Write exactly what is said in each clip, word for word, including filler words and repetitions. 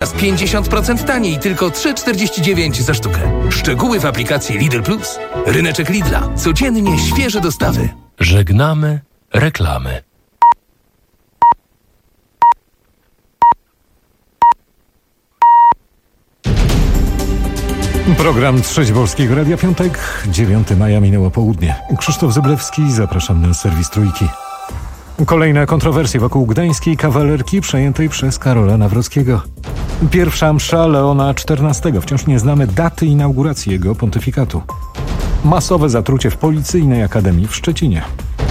Teraz pięćdziesiąt procent taniej, tylko trzy czterdzieści dziewięć za sztukę. Szczegóły w aplikacji Lidl Plus. Ryneczek Lidla. Codziennie świeże dostawy. Żegnamy reklamy. Program Trzeci Polskiego Radia Piątek, dziewiątego maja minęło południe. Krzysztof Zyblewski, zapraszam na serwis Trójki. Kolejne kontrowersje wokół gdańskiej kawalerki przejętej przez Karola Nawrockiego. Pierwsza msza Leona czternastego. Wciąż nie znamy daty inauguracji jego pontyfikatu. Masowe zatrucie w Policyjnej Akademii w Szczecinie.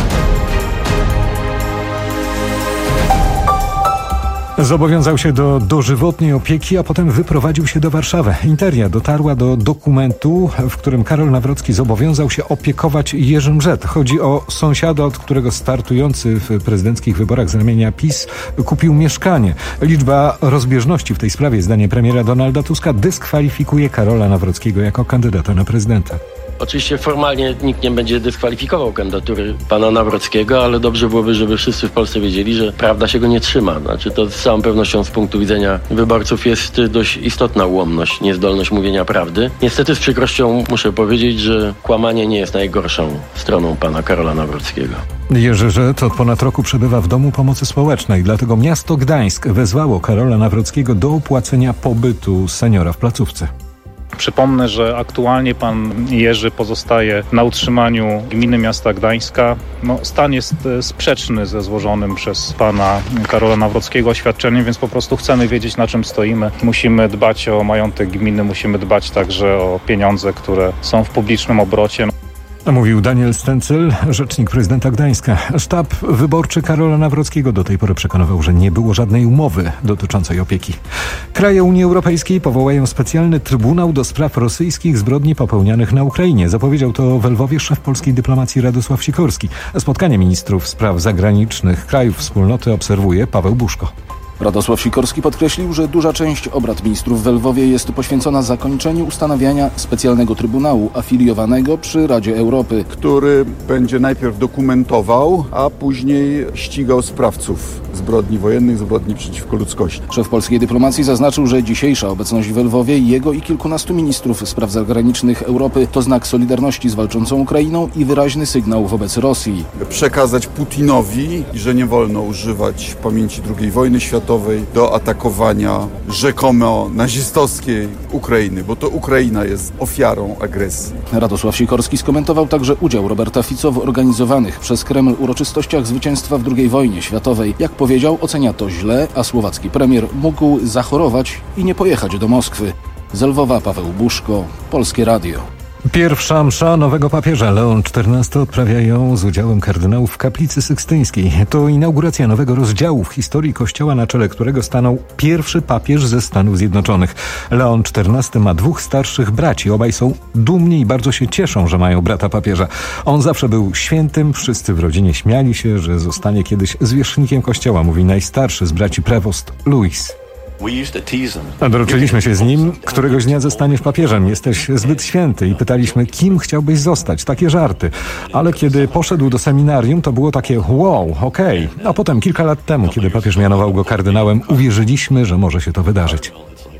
Zobowiązał się do dożywotniej opieki, a potem wyprowadził się do Warszawy. Interia dotarła do dokumentu, w którym Karol Nawrocki zobowiązał się opiekować Jerzym Rzet. Chodzi o sąsiada, od którego startujący w prezydenckich wyborach z ramienia PiS kupił mieszkanie. Liczba rozbieżności w tej sprawie, zdaniem premiera Donalda Tuska, dyskwalifikuje Karola Nawrockiego jako kandydata na prezydenta. Oczywiście formalnie nikt nie będzie dyskwalifikował kandydatury pana Nawrockiego, ale dobrze byłoby, żeby wszyscy w Polsce wiedzieli, że prawda się go nie trzyma. Znaczy to z całą pewnością z punktu widzenia wyborców jest dość istotna ułomność, niezdolność mówienia prawdy. Niestety z przykrością muszę powiedzieć, że kłamanie nie jest najgorszą stroną pana Karola Nawrockiego. Jerzy Rzet od ponad roku przebywa w Domu Pomocy Społecznej, dlatego miasto Gdańsk wezwało Karola Nawrockiego do opłacenia pobytu seniora w placówce. Przypomnę, że aktualnie pan Jerzy pozostaje na utrzymaniu gminy miasta Gdańska. No, stan jest sprzeczny ze złożonym przez pana Karola Nawrockiego oświadczeniem, więc po prostu chcemy wiedzieć, na czym stoimy. Musimy dbać o majątek gminy, musimy dbać także o pieniądze, które są w publicznym obrocie. Mówił Daniel Stęcyl, rzecznik prezydenta Gdańska. Sztab wyborczy Karola Nawrockiego do tej pory przekonywał, że nie było żadnej umowy dotyczącej opieki. Kraje Unii Europejskiej powołają specjalny trybunał do spraw rosyjskich zbrodni popełnianych na Ukrainie. Zapowiedział to w Lwowie szef polskiej dyplomacji Radosław Sikorski. Spotkanie ministrów spraw zagranicznych krajów wspólnoty obserwuje Paweł Buszko. Radosław Sikorski podkreślił, że duża część obrad ministrów w Lwowie jest poświęcona zakończeniu ustanawiania specjalnego trybunału afiliowanego przy Radzie Europy, który będzie najpierw dokumentował, a później ścigał sprawców zbrodni wojennych, zbrodni przeciwko ludzkości. Szef polskiej dyplomacji zaznaczył, że dzisiejsza obecność w Lwowie jego i kilkunastu ministrów spraw zagranicznych Europy to znak solidarności z walczącą Ukrainą i wyraźny sygnał wobec Rosji. Przekazać Putinowi, że nie wolno używać pamięci drugiej wojny światowej do atakowania rzekomo nazistowskiej Ukrainy, bo to Ukraina jest ofiarą agresji. Radosław Sikorski skomentował także udział Roberta Fico w organizowanych przez Kreml uroczystościach zwycięstwa w drugiej wojnie światowej. Jak powiedział, ocenia to źle, a słowacki premier mógł zachorować i nie pojechać do Moskwy. Z Lwowa Paweł Buszko, Polskie Radio. Pierwsza msza nowego papieża Leon czternasty odprawia ją z udziałem kardynałów w kaplicy sykstyńskiej. To inauguracja nowego rozdziału w historii Kościoła, na czele którego stanął pierwszy papież ze Stanów Zjednoczonych. Leon czternasty ma dwóch starszych braci. Obaj są dumni i bardzo się cieszą, że mają brata papieża. On zawsze był świętym, wszyscy w rodzinie śmiali się, że zostanie kiedyś zwierzchnikiem Kościoła, mówi najstarszy z braci prewost Louis. Doroczyliśmy się z nim, któregoś dnia zostaniesz papieżem, jesteś zbyt święty i pytaliśmy, kim chciałbyś zostać, takie żarty. Ale kiedy poszedł do seminarium, to było takie wow, okej. Okay. A potem kilka lat temu, kiedy papież mianował go kardynałem, uwierzyliśmy, że może się to wydarzyć.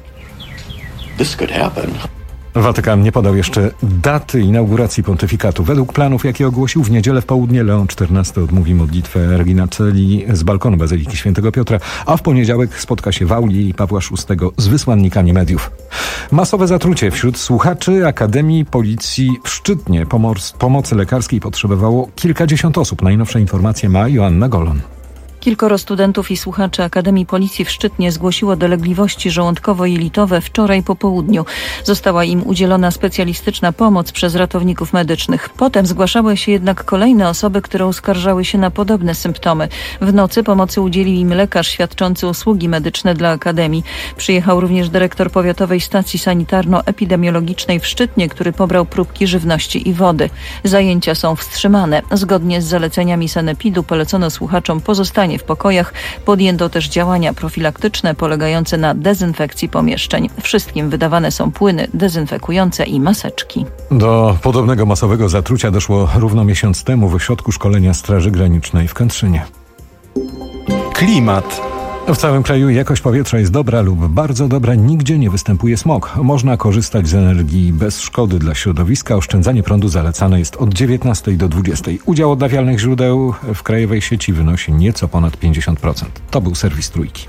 Watykan nie podał jeszcze daty inauguracji pontyfikatu. Według planów, jakie ogłosił, w niedzielę w południe Leon czternasty odmówi modlitwę Regina Coeli z balkonu Bazyliki Świętego Piotra, a w poniedziałek spotka się w auli Pawła szóstego z wysłannikami mediów. Masowe zatrucie wśród słuchaczy Akademii Policji w Szczytnie. Pomoc, pomocy lekarskiej potrzebowało kilkadziesiąt osób. Najnowsze informacje ma Joanna Golon. Kilkoro studentów i słuchaczy Akademii Policji w Szczytnie zgłosiło dolegliwości żołądkowo-jelitowe wczoraj po południu. Została im udzielona specjalistyczna pomoc przez ratowników medycznych. Potem zgłaszały się jednak kolejne osoby, które uskarżały się na podobne symptomy. W nocy pomocy udzielił im lekarz świadczący usługi medyczne dla Akademii. Przyjechał również dyrektor Powiatowej Stacji Sanitarno-Epidemiologicznej w Szczytnie, który pobrał próbki żywności i wody. Zajęcia są wstrzymane. Zgodnie z zaleceniami sanepidu polecono słuchaczom pozostanie w pokojach. Podjęto też działania profilaktyczne polegające na dezynfekcji pomieszczeń. Wszystkim wydawane są płyny dezynfekujące i maseczki. Do podobnego masowego zatrucia doszło równo miesiąc temu w ośrodku szkolenia Straży Granicznej w Kętrzynie. Klimat. W całym kraju jakość powietrza jest dobra lub bardzo dobra, nigdzie nie występuje smog. Można korzystać z energii bez szkody dla środowiska. Oszczędzanie prądu zalecane jest od dziewiętnastej do dwudziestej. Udział odnawialnych źródeł w krajowej sieci wynosi nieco ponad pięćdziesiąt procent. To był serwis Trójki.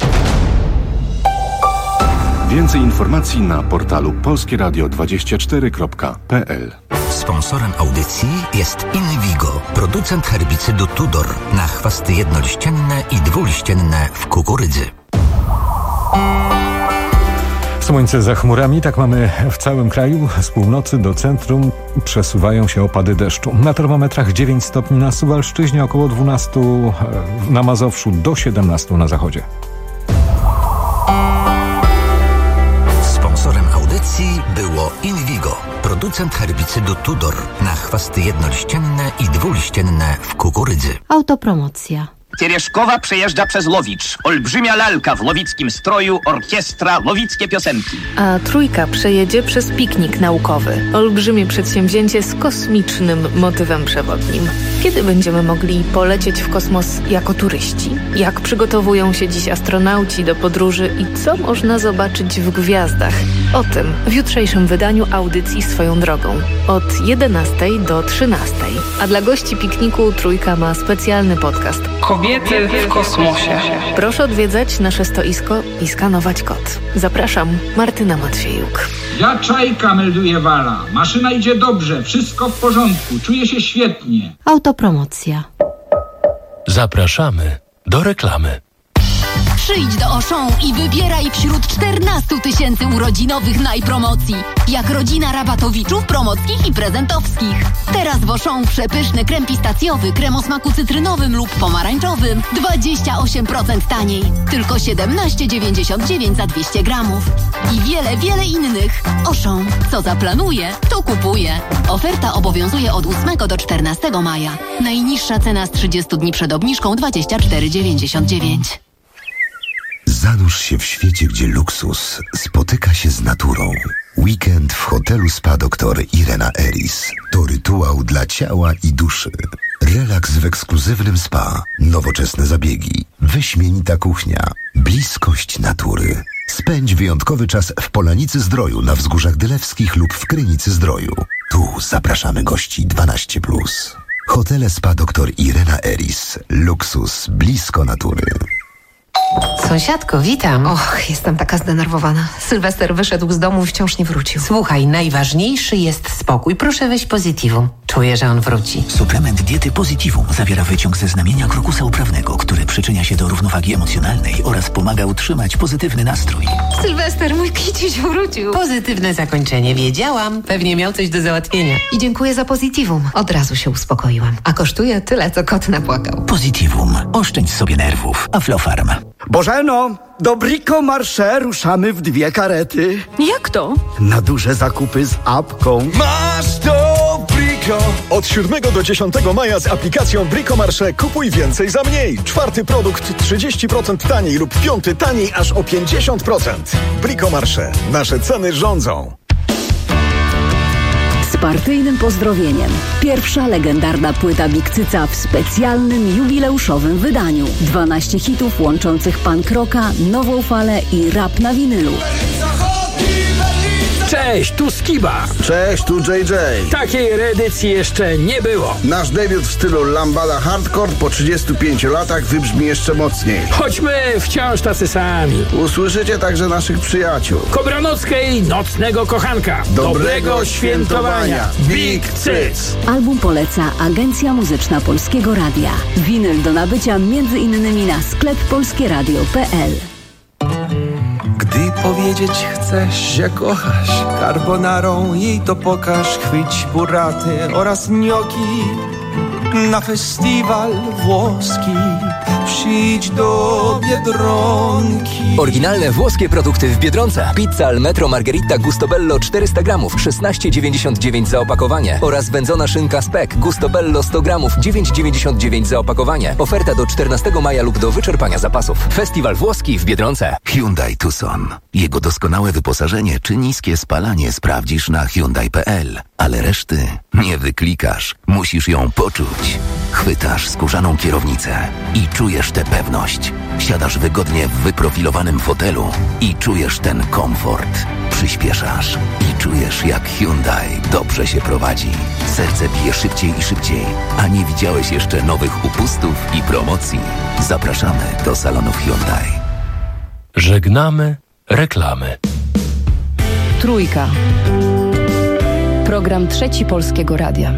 Więcej informacji na portalu polskie radio dwadzieścia cztery kropka p l. Sponsorem audycji jest Invigo, producent herbicydu Tudor na chwasty jednoliścienne i dwuliścienne w kukurydzy. Słońce za chmurami, tak mamy w całym kraju. Z północy do centrum przesuwają się opady deszczu. Na termometrach dziewięć stopni na Suwalszczyźnie, około dwanaście na Mazowszu, do siedemnastu na zachodzie. Sponsorem audycji było Invigo, producent herbicydu Tudor na chwasty jednoliścienne i dwuliścienne w kukurydzy. Autopromocja. Teрешkowa przejeżdża przez Lowicz. Olbrzymia lalka w lowickim stroju, orkiestra, lowickie piosenki. A Trójka przejedzie przez piknik naukowy. Olbrzymie przedsięwzięcie z kosmicznym motywem przewodnim. Kiedy będziemy mogli polecieć w kosmos jako turyści? Jak przygotowują się dziś astronauci do podróży i co można zobaczyć w gwiazdach? O tym w jutrzejszym wydaniu audycji Swoją drogą. Od jedenastej do trzynastej. A dla gości pikniku Trójka ma specjalny podcast. Kobiety w kosmosie. Proszę odwiedzać nasze stoisko i skanować kod. Zapraszam, Martyna Matwiejuk. Ja Czajka, melduje Wala. Maszyna idzie dobrze, wszystko w porządku, czuję się świetnie. Autopromocja. Zapraszamy do reklamy. Przyjdź do Auchan i wybieraj wśród czternastu tysięcy urodzinowych najpromocji. Jak rodzina rabatowiczów, promockich i prezentowskich. Teraz w Auchan przepyszny krem pistacjowy, krem o smaku cytrynowym lub pomarańczowym dwadzieścia osiem procent taniej. Tylko siedemnaście dziewięćdziesiąt dziewięć za dwieście gramów. I wiele, wiele innych. Auchan. Co zaplanuje, to kupuje. Oferta obowiązuje od ósmego do czternastego maja. Najniższa cena z trzydziestu dni przed obniżką dwadzieścia cztery dziewięćdziesiąt dziewięć. Zanurz się w świecie, gdzie luksus spotyka się z naturą. Weekend w hotelu Spa doktor Irena Eris to rytuał dla ciała i duszy. Relaks w ekskluzywnym spa, nowoczesne zabiegi, wyśmienita kuchnia, bliskość natury. Spędź wyjątkowy czas w Polanicy Zdroju na Wzgórzach Dylewskich lub w Krynicy Zdroju. Tu zapraszamy gości dwanaście plus. Hotele Spa doktor Irena Eris. Luksus blisko natury. Sąsiadko, witam. Och, jestem taka zdenerwowana. Sylwester wyszedł z domu i wciąż nie wrócił. Słuchaj, najważniejszy jest spokój. Proszę weź Positivum. Czuję, że on wróci. Suplement diety Positivum zawiera wyciąg ze znamienia krokusa uprawnego, który przyczynia się do równowagi emocjonalnej oraz pomaga utrzymać pozytywny nastrój. Sylwester, mój kiciuś wrócił. Pozytywne zakończenie, wiedziałam. Pewnie miał coś do załatwienia. I dziękuję za Positivum. Od razu się uspokoiłam. A kosztuje tyle, co kot napłakał. Positivum. Oszczędź sobie nerwów. Aflofarm. Bożeno, do Brico Marché ruszamy w dwie karety. Jak to? Na duże zakupy z apką. Masz to Brico! Od siódmego do dziesiątego maja z aplikacją Brico Marché kupuj więcej za mniej. Czwarty produkt trzydzieści procent taniej lub piąty taniej aż o pięćdziesiąt procent. Brico Marché. Nasze ceny rządzą. Z partyjnym pozdrowieniem. Pierwsza legendarna płyta Big Cyca w specjalnym, jubileuszowym wydaniu. dwanaście hitów łączących punk rocka, nową falę i rap na winylu. Cześć, tu Skiba. Cześć, tu J J. Takiej reedycji jeszcze nie było. Nasz debiut w stylu lambada hardcore po trzydziestu pięciu latach wybrzmi jeszcze mocniej. Choćmy wciąż tacy sami. Usłyszycie także naszych przyjaciół. Kobranockiej Nocnego Kochanka. Dobrego, Dobrego świętowania. Big Cyc. Album poleca Agencja Muzyczna Polskiego Radia. Winyl do nabycia między innymi na sklep polskieradio kropka p l. Gdy powiedzieć chcesz, że kochasz, carbonarą jej to pokaż. Chwyć buraty oraz gnocchi na festiwal włoski. Przyjdź do Biedronki. Oryginalne włoskie produkty w Biedronce. Pizza al metro margherita Gustobello czterysta gramów, szesnaście dziewięćdziesiąt dziewięć za opakowanie. Oraz wędzona szynka Spek Gustobello sto gramów, dziewięć dziewięćdziesiąt dziewięć za opakowanie. Oferta do czternastego maja lub do wyczerpania zapasów. Festiwal włoski w Biedronce. Hyundai Tucson. Jego doskonałe wyposażenie czy niskie spalanie sprawdzisz na hyundai kropka p l. Ale reszty nie wyklikasz. Musisz ją poczuć. Chwytasz skórzaną kierownicę i czujesz czujesz tę pewność. Siadasz wygodnie w wyprofilowanym fotelu i czujesz ten komfort. Przyspieszasz i czujesz, jak Hyundai dobrze się prowadzi. Serce bije szybciej i szybciej, a nie widziałeś jeszcze nowych upustów i promocji. Zapraszamy do salonów Hyundai. Żegnamy reklamy. Trójka. Program Trzeci Polskiego Radia.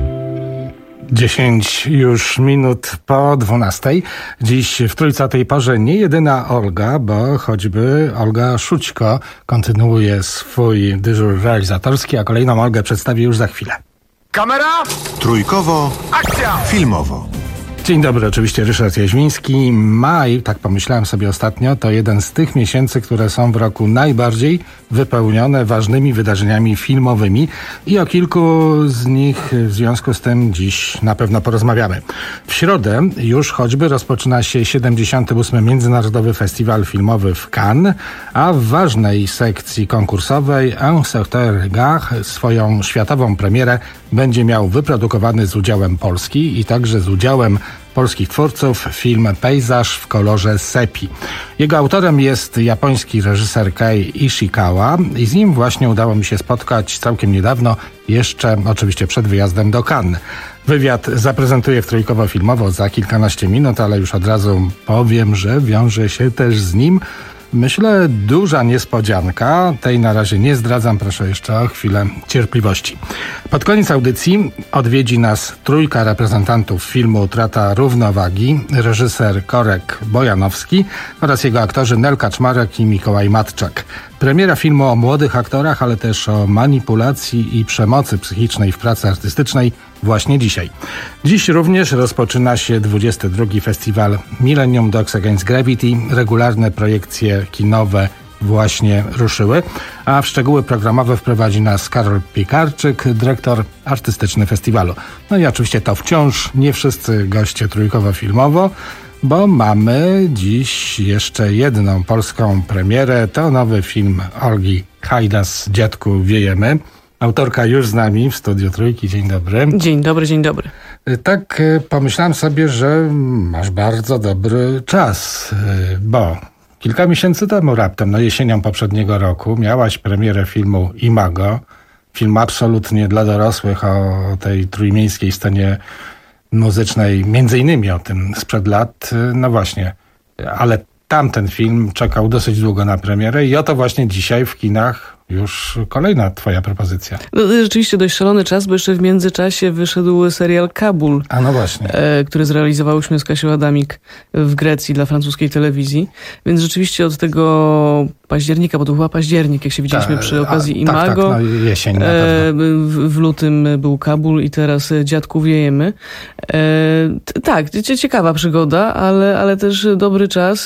Dziesięć już minut po dwunastej. Dziś w Trójce o tej porze nie jedyna Olga, bo choćby Olga Szućko kontynuuje swój dyżur realizatorski, a kolejną Olgę przedstawi już za chwilę. Kamera! Trójkowo, akcja! Filmowo. Dzień dobry, oczywiście Ryszard Jaźwiński. Maj, tak pomyślałem sobie ostatnio, to jeden z tych miesięcy, które są w roku najbardziej wypełnione ważnymi wydarzeniami filmowymi i o kilku z nich w związku z tym dziś na pewno porozmawiamy. W środę już choćby rozpoczyna się siedemdziesiąty ósmy Międzynarodowy Festiwal Filmowy w Cannes, a w ważnej sekcji konkursowej Un certain regard swoją światową premierę będzie miał wyprodukowany z udziałem Polski i także z udziałem polskich twórców film Pejzaż w kolorze sepi. Jego autorem jest japoński reżyser Kei Ishikawa i z nim właśnie udało mi się spotkać całkiem niedawno, jeszcze oczywiście przed wyjazdem do Cannes. Wywiad zaprezentuję w Trójkowo Filmowo za kilkanaście minut, ale już od razu powiem, że wiąże się też z nim, myślę, duża niespodzianka. Tej na razie nie zdradzam, proszę jeszcze o chwilę cierpliwości. Pod koniec audycji odwiedzi nas trójka reprezentantów filmu Utrata równowagi, reżyser Korek Bojanowski oraz jego aktorzy Nel Kaczmarek i Mikołaj Matczak. Premiera filmu o młodych aktorach, ale też o manipulacji i przemocy psychicznej w pracy artystycznej właśnie dzisiaj. Dziś również rozpoczyna się dwudziesty drugi Festiwal Millennium Dogs Against Gravity. Regularne projekcje kinowe właśnie ruszyły, a w szczegóły programowe wprowadzi nas Karol Piekarczyk, dyrektor artystyczny festiwalu. No i oczywiście to wciąż nie wszyscy goście Trójkowo Filmowo, bo mamy dziś jeszcze jedną polską premierę. To nowy film Olgi Hajdas, Dziadku wiejemy. Autorka już z nami w studiu Trójki. Dzień dobry. Dzień dobry, dzień dobry. Tak pomyślałem sobie, że masz bardzo dobry czas, bo kilka miesięcy temu raptem, no jesienią poprzedniego roku, miałaś premierę filmu Imago. Film absolutnie dla dorosłych o tej trójmiejskiej scenie muzycznej, między innymi o tym sprzed lat. No właśnie, ale tamten film czekał dosyć długo na premierę i oto właśnie dzisiaj w kinach już kolejna twoja propozycja. No, rzeczywiście dość szalony czas, bo jeszcze w międzyczasie wyszedł serial Kabul. A no właśnie. E, który zrealizowałyśmy z Kasią Adamik w Grecji dla francuskiej telewizji. Więc rzeczywiście od tego października, bo to była październik, jak się widzieliśmy Ta, przy okazji a, Imago. Tak, tak, no jesień na e, w, w lutym był Kabul i teraz Dziadku wiejemy. E, t, tak, ciekawa przygoda, ale, ale też dobry czas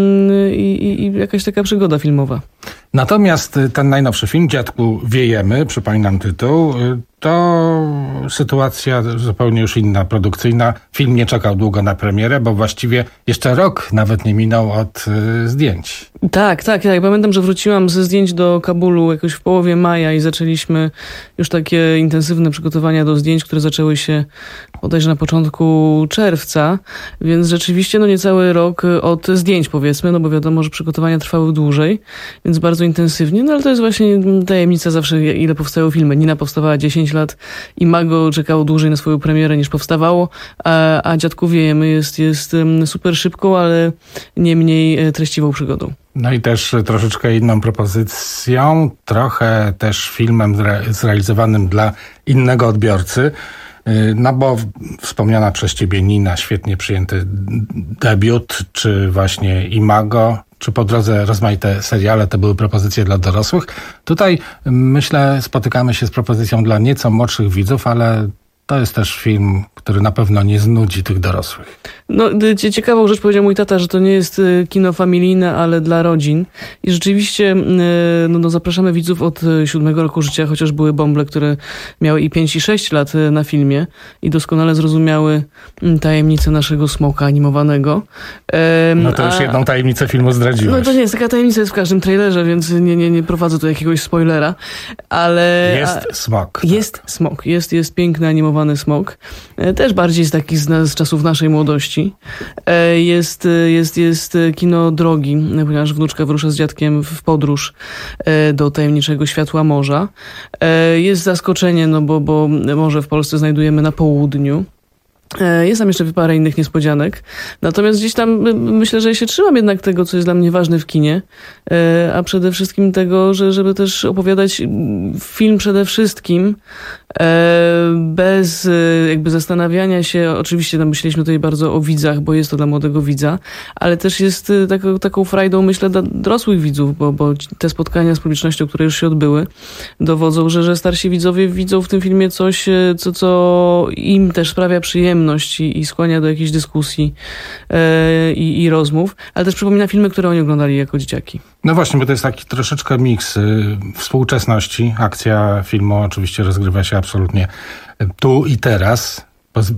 y, i, i jakaś taka przygoda filmowa. Natomiast ten najnowszy film, Dziadku wiejemy, przypominam tytuł, to sytuacja zupełnie już inna, produkcyjna. Film nie czekał długo na premierę, bo właściwie jeszcze rok nawet nie minął od y, zdjęć. Tak, tak. Ja pamiętam, że wróciłam ze zdjęć do Kabulu jakoś w połowie maja i zaczęliśmy już takie intensywne przygotowania do zdjęć, które zaczęły się bodajże na początku czerwca, więc rzeczywiście no niecały rok od zdjęć, powiedzmy, no bo wiadomo, że przygotowania trwały dłużej, więc bardzo intensywnie, no ale to jest właśnie tajemnica zawsze, ile powstają filmy. Nina powstawała dziesięć lat, Imago czekało dłużej na swoją premierę niż powstawało, a, a Dziadku wiejemy jest, jest super szybką, ale nie mniej treściwą przygodą. No i też troszeczkę inną propozycją, trochę też filmem zre- zrealizowanym dla innego odbiorcy. No bo wspomniana przez ciebie Nina, świetnie przyjęty debiut, czy właśnie Imago, czy po drodze rozmaite seriale, to były propozycje dla dorosłych. Tutaj myślę spotykamy się z propozycją dla nieco młodszych widzów, ale to jest też film, który na pewno nie znudzi tych dorosłych. No, ciekawą rzecz powiedział mój tata, że to nie jest kino familijne, ale dla rodzin. I rzeczywiście no, no, zapraszamy widzów od siódmego roku życia, chociaż były bąble, które miały i pięć i sześć lat na filmie i doskonale zrozumiały tajemnicę naszego smoka animowanego. Ehm, no to już a... jedną tajemnicę filmu zdradziłeś. No to nie jest, taka tajemnica jest w każdym trailerze, więc nie, nie, nie prowadzę tu jakiegoś spoilera, ale... Jest smok. Jest tak. smok, jest, jest piękny animowany Animowany smok. Też bardziej z takich z, z czasów naszej młodości. Jest, jest, jest kino Drogi, ponieważ wnuczka wyrusza z dziadkiem w podróż do tajemniczego światła morza. Jest zaskoczenie, no bo, bo morze w Polsce znajdujemy na południu. Jest tam jeszcze parę innych niespodzianek. Natomiast gdzieś tam myślę, że ja się trzymam jednak tego, co jest dla mnie ważne w kinie, a przede wszystkim tego, że żeby też opowiadać film przede wszystkim bez jakby zastanawiania się. Oczywiście tam myśleliśmy tutaj bardzo o widzach, bo jest to dla młodego widza, ale też jest taką, taką frajdą, myślę, dla dorosłych widzów, bo, bo te spotkania z publicznością, które już się odbyły, dowodzą, że, że starsi widzowie widzą w tym filmie coś, co, co im też sprawia przyjemność i, i skłania do jakiejś dyskusji e, i, i rozmów, ale też przypomina filmy, które oni oglądali jako dzieciaki. No właśnie, bo to jest taki troszeczkę miks y, współczesności. Akcja filmu oczywiście rozgrywa się absolutnie tu i teraz.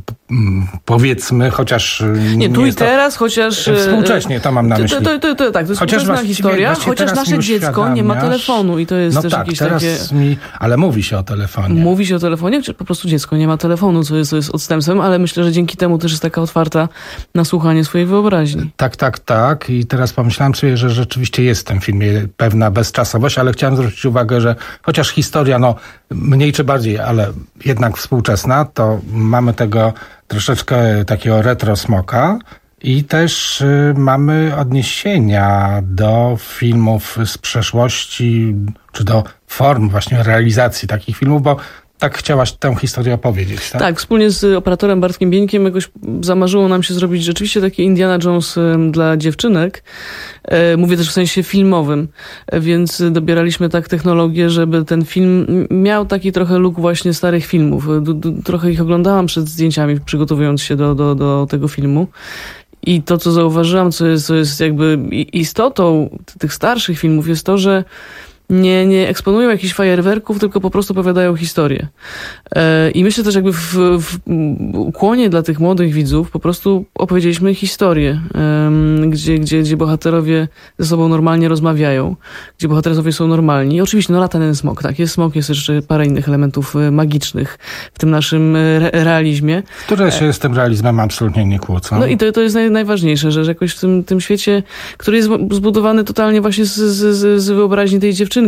Powiedzmy, chociaż... Nie, tu nie i teraz, chociaż... Współcześnie, to mam na myśli. To, to, to, to, tak, to jest chociaż współczesna historia, chociaż nasze dziecko nie ma telefonu i to jest no też tak, jakieś teraz takie... Mi, ale mówi się o telefonie. Mówi się o telefonie, czy po prostu dziecko nie ma telefonu, co jest, co jest odstępstwem, ale myślę, że dzięki temu też jest taka otwarta na słuchanie swojej wyobraźni. Tak, tak, tak. I teraz pomyślałem sobie, że rzeczywiście jest w tym filmie pewna bezczasowość, ale chciałem zwrócić uwagę, że chociaż historia, no mniej czy bardziej, ale jednak współczesna, to mamy tego troszeczkę takiego retro smoka i też y, mamy odniesienia do filmów z przeszłości, czy do form właśnie realizacji takich filmów, bo tak chciałaś tę historię opowiedzieć, tak? Tak, wspólnie z operatorem Bartkiem Bieńkiem jakoś zamarzyło nam się zrobić rzeczywiście taki Indiana Jones dla dziewczynek. Mówię też w sensie filmowym, więc dobieraliśmy tak technologię, żeby ten film miał taki trochę look właśnie starych filmów. Trochę ich oglądałam przed zdjęciami, przygotowując się do, do, do tego filmu. I to, co zauważyłam, co jest, co jest jakby istotą tych starszych filmów, jest to, że nie, nie eksponują jakichś fajerwerków, tylko po prostu opowiadają historię. E, I myślę też jakby w, w ukłonie dla tych młodych widzów po prostu opowiedzieliśmy historię, e, gdzie, gdzie, gdzie bohaterowie ze sobą normalnie rozmawiają, gdzie bohaterowie są normalni. I oczywiście, no lata ten smok, tak, jest smok, jest jeszcze parę innych elementów magicznych w tym naszym re realizmie. Które się z tym realizmem absolutnie nie kłócą. No i to, to jest naj, najważniejsze, że, że jakoś w tym, tym świecie, który jest zbudowany totalnie właśnie z, z, z wyobraźni tej dziewczyny,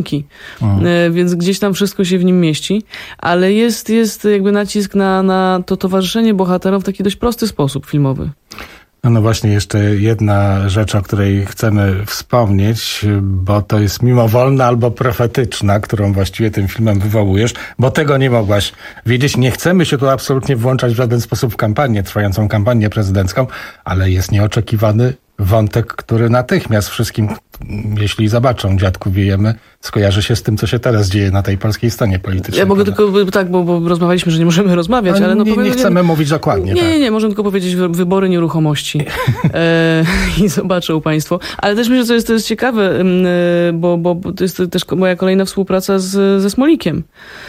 Hmm. więc gdzieś tam wszystko się w nim mieści, ale jest, jest jakby nacisk na, na to towarzyszenie bohaterom w taki dość prosty sposób filmowy. No, no właśnie, jeszcze jedna rzecz, o której chcemy wspomnieć, bo to jest mimowolna albo profetyczna, którą właściwie tym filmem wywołujesz, bo tego nie mogłaś wiedzieć. Nie chcemy się tu absolutnie włączać w żaden sposób w kampanię, trwającą kampanię prezydencką, ale jest nieoczekiwany wątek, który natychmiast wszystkim, jeśli zobaczą Dziadku wiejemy, skojarzy się z tym, co się teraz dzieje na tej polskiej scenie politycznej. Ja mogę tylko, tak, bo, bo rozmawialiśmy, że nie możemy rozmawiać, no, ale... No, nie, powiem, nie chcemy nie, mówić dokładnie. Nie, tak. nie, nie, możemy tylko powiedzieć wy, wybory nieruchomości e, i zobaczą państwo. Ale też myślę, że to jest, to jest ciekawe, bo, bo to jest też moja kolejna współpraca z, ze Smolikiem.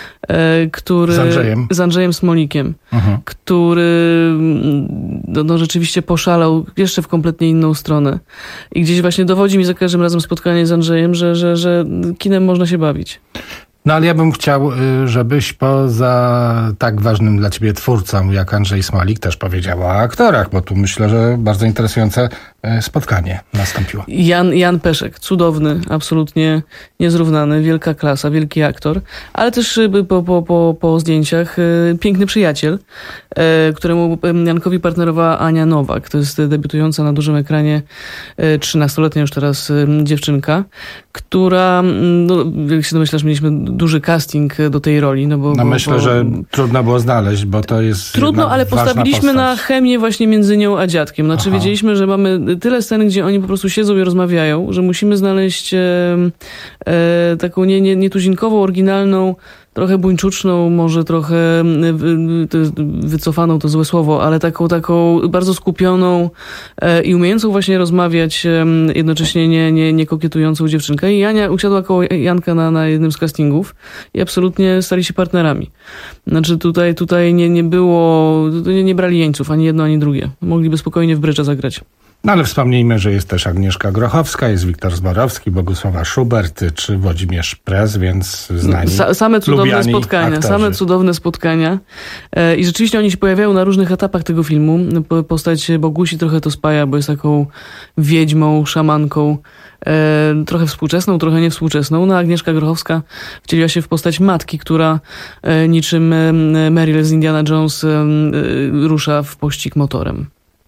Który, z Andrzejem. Z Andrzejem Smolikiem, mhm. który no, no, rzeczywiście poszalał jeszcze w kompletnie inną stronę. I gdzieś właśnie dowodzi mi za każdym razem spotkanie z Andrzejem, że, że, że kinem można się bawić. No ale ja bym chciał, żebyś poza tak ważnym dla ciebie twórcą jak Andrzej Smolik też powiedziała o aktorach, bo tu myślę, że bardzo interesujące spotkanie nastąpiło. Jan, Jan Peszek, cudowny, absolutnie niezrównany, wielka klasa, wielki aktor, ale też po, po, po, po zdjęciach piękny przyjaciel, któremu Jankowi partnerowała Ania Nowak. To jest debiutująca na dużym ekranie trzynastoletnia już teraz dziewczynka, która, no, jak się domyślasz, mieliśmy duży casting do tej roli. No, bo, no bo, myślę, bo, że trudno było znaleźć, bo to jest trudno, ale postawiliśmy postać. na chemię właśnie między nią a dziadkiem. Znaczy Aha. wiedzieliśmy, że mamy tyle scen, gdzie oni po prostu siedzą i rozmawiają, że musimy znaleźć e, e, taką nie, nie, nietuzinkową, oryginalną, trochę buńczuczną, może trochę wycofaną, to złe słowo, ale taką, taką bardzo skupioną e, i umiejącą właśnie rozmawiać, e, jednocześnie nie, nie, nie kokietującą dziewczynkę. I Ania usiadła koło Janka na, na jednym z castingów i absolutnie stali się partnerami. Znaczy tutaj, tutaj nie, nie było, nie, nie brali jeńców, ani jedno, ani drugie. Mogliby spokojnie w brydża zagrać. No ale wspomnijmy, że jest też Agnieszka Grochowska, jest Wiktor Zborowski, Bogusława Schubert czy Włodzimierz Prez, więc znani, Sa- Same cudowne spotkania, aktorzy. same cudowne spotkania. E, I rzeczywiście oni się pojawiają na różnych etapach tego filmu. Postać Bogusi trochę to spaja, bo jest taką wiedźmą, szamanką, e, trochę współczesną, trochę niewspółczesną. No Agnieszka Grochowska wcieliła się w postać matki, która e, niczym e, Meryl z Indiana Jones e, e, rusza w pościg motorem.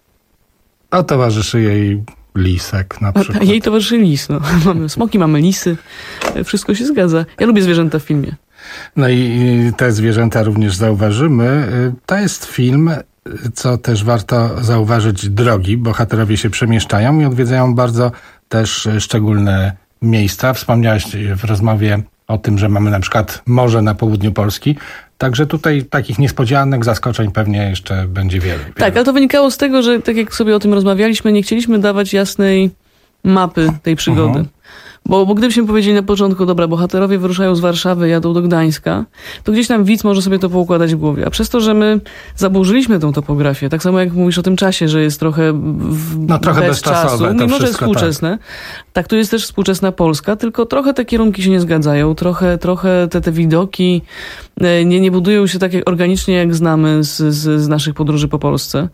A towarzyszy jej lisek na przykład. A jej towarzyszy lis. No. Mamy smoki, mamy lisy. Wszystko się zgadza. Ja lubię zwierzęta w filmie. No i te zwierzęta również zauważymy. To jest film, co też warto zauważyć, drogi. Bohaterowie się przemieszczają i odwiedzają bardzo też szczególne miejsca. Wspomniałaś w rozmowie o tym, że mamy na przykład morze na południu Polski. Także tutaj takich niespodzianek, zaskoczeń pewnie jeszcze będzie wiele. wiele. Tak, ale to wynikało z tego, że tak jak sobie o tym rozmawialiśmy, nie chcieliśmy dawać jasnej mapy tej przygody. Uh-huh. Bo, bo gdybyśmy powiedzieli na początku, dobra, bohaterowie wyruszają z Warszawy, jadą do Gdańska, to gdzieś tam widz może sobie to poukładać w głowie. A przez to, że my zaburzyliśmy tą topografię, tak samo jak mówisz o tym czasie, że jest trochę, w, no, trochę bez bezczasowe, czasu, to mimo że jest wszystko, współczesne, tak. tak, tu jest też współczesna Polska, tylko trochę te kierunki się nie zgadzają, trochę, trochę te, te widoki nie, nie budują się tak jak organicznie, jak znamy z, z, z naszych podróży po Polsce.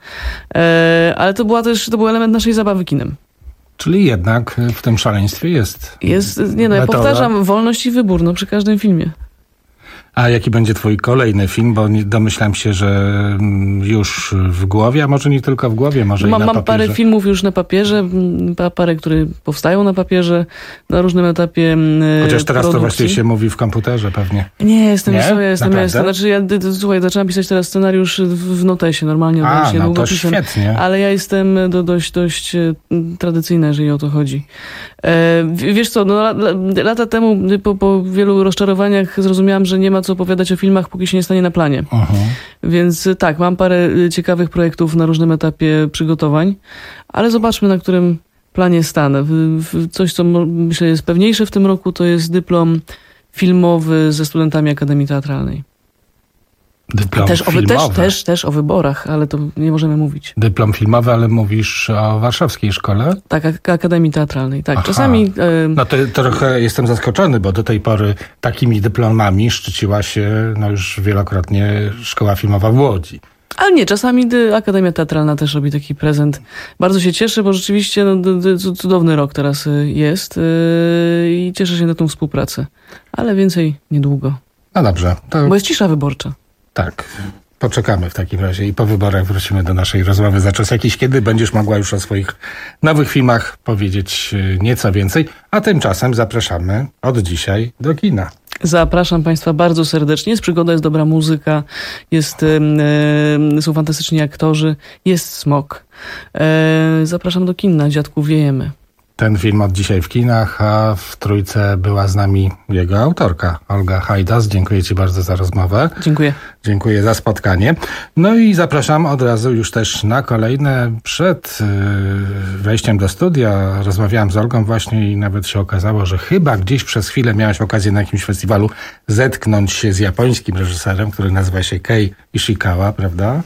E, ale to była też, to był element naszej zabawy kinem. Czyli jednak w tym szaleństwie jest Jest, nie no, ja metoda. powtarzam, wolność i wybór, no przy każdym filmie. A jaki będzie twój kolejny film? Bo domyślam się, że już w głowie, a może nie tylko w głowie, może mam, i na mam papierze. parę filmów już na papierze, parę, które powstają na papierze, na różnym etapie Chociaż teraz produkcji. to właściwie się mówi w komputerze pewnie. Nie, jestem, nie? ja jestem, ja jestem. Naprawdę? Znaczy ja, d- słuchaj, zaczynam pisać teraz scenariusz w, w notesie, normalnie A, odręcznie, no to długopisem. świetnie. Ale ja jestem do, dość, dość e, tradycyjna, jeżeli o to chodzi. E, w- wiesz co, no, la, la, lata temu po, po wielu rozczarowaniach zrozumiałam, że nie ma co opowiadać o filmach, póki się nie stanie na planie. Uh-huh. Więc tak, mam parę ciekawych projektów na różnym etapie przygotowań, ale zobaczmy, na którym planie stanę. W, w coś, co mo- myślę jest pewniejsze w tym roku, to jest dyplom filmowy ze studentami Akademii Teatralnej. Dyplom Też o, filmowy. też, też, też o wyborach, ale to nie możemy mówić. Dyplom filmowy, ale mówisz o warszawskiej szkole? Tak, ak- Akademii Teatralnej. Tak, Aha. czasami... E, No to trochę jestem zaskoczony, bo do tej pory takimi dyplomami szczyciła się no już wielokrotnie Szkoła Filmowa w Łodzi. ale nie, czasami dy, Akademia Teatralna też robi taki prezent. Bardzo się cieszę, bo rzeczywiście no, d, d, cudowny rok teraz jest yy, i cieszę się na tą współpracę. Ale więcej niedługo. No dobrze. To... Bo jest cisza wyborcza. Tak. Poczekamy w takim razie i po wyborach wrócimy do naszej rozmowy za czas jakiś, kiedy będziesz mogła już o swoich nowych filmach powiedzieć nieco więcej. A tymczasem zapraszamy od dzisiaj do kina. Zapraszam Państwa bardzo serdecznie. Jest przygoda, jest dobra muzyka, jest, yy, są fantastyczni aktorzy, jest smok. Yy, zapraszam do kin, na Dziadku wiejemy. Ten film od dzisiaj w kinach, a w trójce była z nami jego autorka, Olga Hajdas. Dziękuję Ci bardzo za rozmowę. Dziękuję. Dziękuję za spotkanie. No i zapraszam od razu już też na kolejne. Przed yy, wejściem do studia rozmawiałam z Olgą właśnie i nawet się okazało, że chyba gdzieś przez chwilę miałaś okazję na jakimś festiwalu zetknąć się z japońskim reżyserem, który nazywa się Kei Ishikawa, prawda?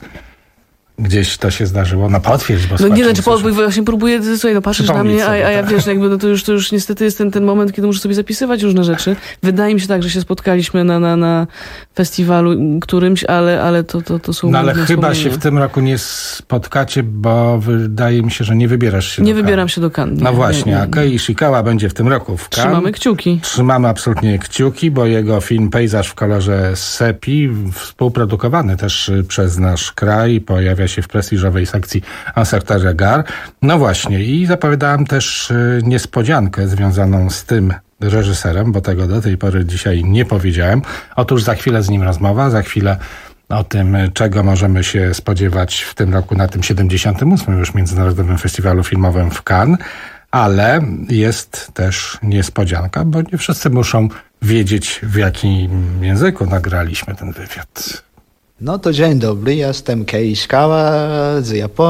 Gdzieś to się zdarzyło. No potwierdź, bo No nie, znaczy po, właśnie próbuję, słuchaj, no patrzysz na mnie, a, a ja tak. wiesz, jakby no to już, to już niestety jest ten, ten moment, kiedy muszę sobie zapisywać różne rzeczy. Wydaje mi się tak, że się spotkaliśmy na, na, na festiwalu którymś, ale, ale to, to, to są... No ale chyba się w tym roku nie spotkacie, bo wydaje mi się, że nie wybierasz się Nie do wybieram Cannes. się do Cannes. No nie, właśnie, nie, nie. a Kei Ishikawa będzie w tym roku w Cannes. Trzymamy kciuki. Trzymamy absolutnie kciuki, bo jego film Pejzaż w kolorze sepi, współprodukowany też przez nasz kraj, pojawia się w prestiżowej sekcji Un certain regard. No właśnie, i zapowiadałem też niespodziankę związaną z tym reżyserem, bo tego do tej pory dzisiaj nie powiedziałem. Otóż za chwilę z nim rozmowa, za chwilę o tym, czego możemy się spodziewać w tym roku na tym siedemdziesiątym ósmym już Międzynarodowym Festiwalu Filmowym w Cannes, ale jest też niespodzianka, bo nie wszyscy muszą wiedzieć, w jakim języku nagraliśmy ten wywiad. No to dzień dobry, jestem Kei Ishikawa z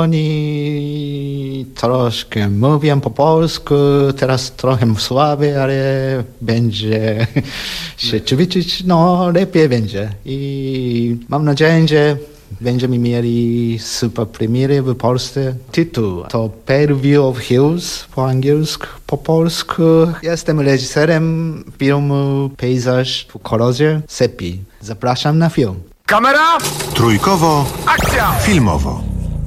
Japonii. Troszkę mówię po polsku, teraz trochę słaby, ale będzie się ćwiczyć, no lepiej będzie. I mam nadzieję, że Będziemy mieli super premiery w Polsce. Tytuł to Pale View of Hills po angielsku, po polsku. Jestem reżyserem filmu Pejzaż w kolorze sepi. Zapraszam na film. Kamera! Trójkowo. Akcja! Filmowo.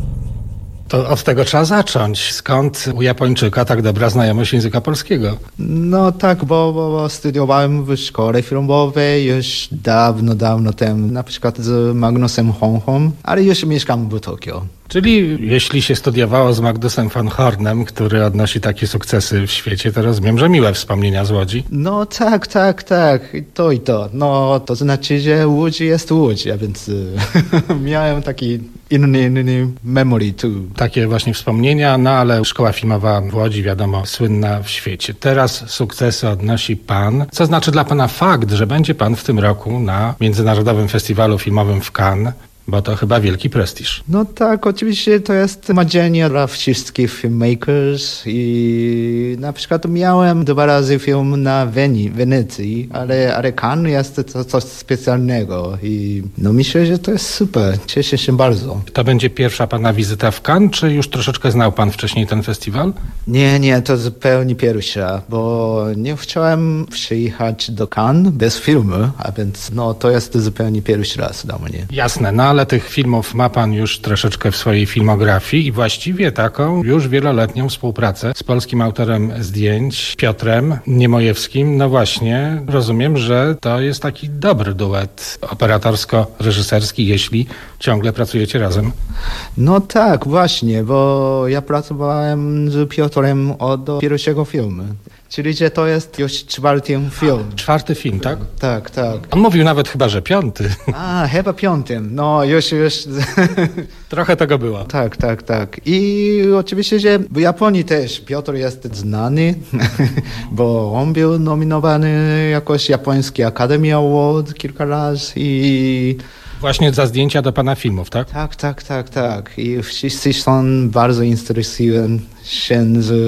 To od tego trzeba zacząć. Skąd u Japończyka tak dobra znajomość języka polskiego? No tak, bo, bo, bo studiowałem w szkole filmowej już dawno, dawno temu, na przykład z Magnusem Honhom, ale już mieszkam w Tokio. Czyli jeśli się studiowało z Magnusem von Hornem, który odnosi takie sukcesy w świecie, to rozumiem, że miłe wspomnienia z Łodzi. No tak, tak, tak. I to i to. No to znaczy, że Łódź jest Łódź, a więc miałem taki inny, inny memory tu. Takie właśnie wspomnienia, no ale szkoła filmowa w Łodzi, wiadomo, słynna w świecie. Teraz sukcesy odnosi pan. Co znaczy dla pana fakt, że będzie pan w tym roku na Międzynarodowym Festiwalu Filmowym w Cannes? Bo to chyba wielki prestiż. No tak, oczywiście to jest marzenie dla wszystkich filmmakers i na przykład miałem dwa razy film na Weni, Wenecji, ale, ale Cannes jest to coś specjalnego i no myślę, że to jest super. Cieszę się bardzo. To będzie pierwsza pana wizyta w Cannes, czy już troszeczkę znał pan wcześniej ten festiwal? Nie, nie, to zupełnie pierwsza, bo nie chciałem przyjechać do Cannes bez filmu, a więc no to jest zupełnie pierwszy raz dla mnie. Jasne, no ale tych filmów ma pan już troszeczkę w swojej filmografii i właściwie taką już wieloletnią współpracę z polskim autorem zdjęć, Piotrem Niemojewskim. No właśnie, rozumiem, że to jest taki dobry duet operatorsko-reżyserski, jeśli ciągle pracujecie razem. No tak, właśnie, bo ja pracowałem z Piotrem od pierwszego filmu. Czyli, że to jest już czwarty film. Czwarty film, tak? Tak, tak. On mówił nawet chyba, że piąty. A, chyba piątym. No, już, już. Trochę tego było. Tak, tak, tak. I oczywiście, że w Japonii też Piotr jest znany, bo on był nominowany jakoś Japońskiej Akademii Award kilka razy i... Właśnie za zdjęcia do pana filmów, tak? Tak, tak, tak, tak. I wszyscy są bardzo interesują się z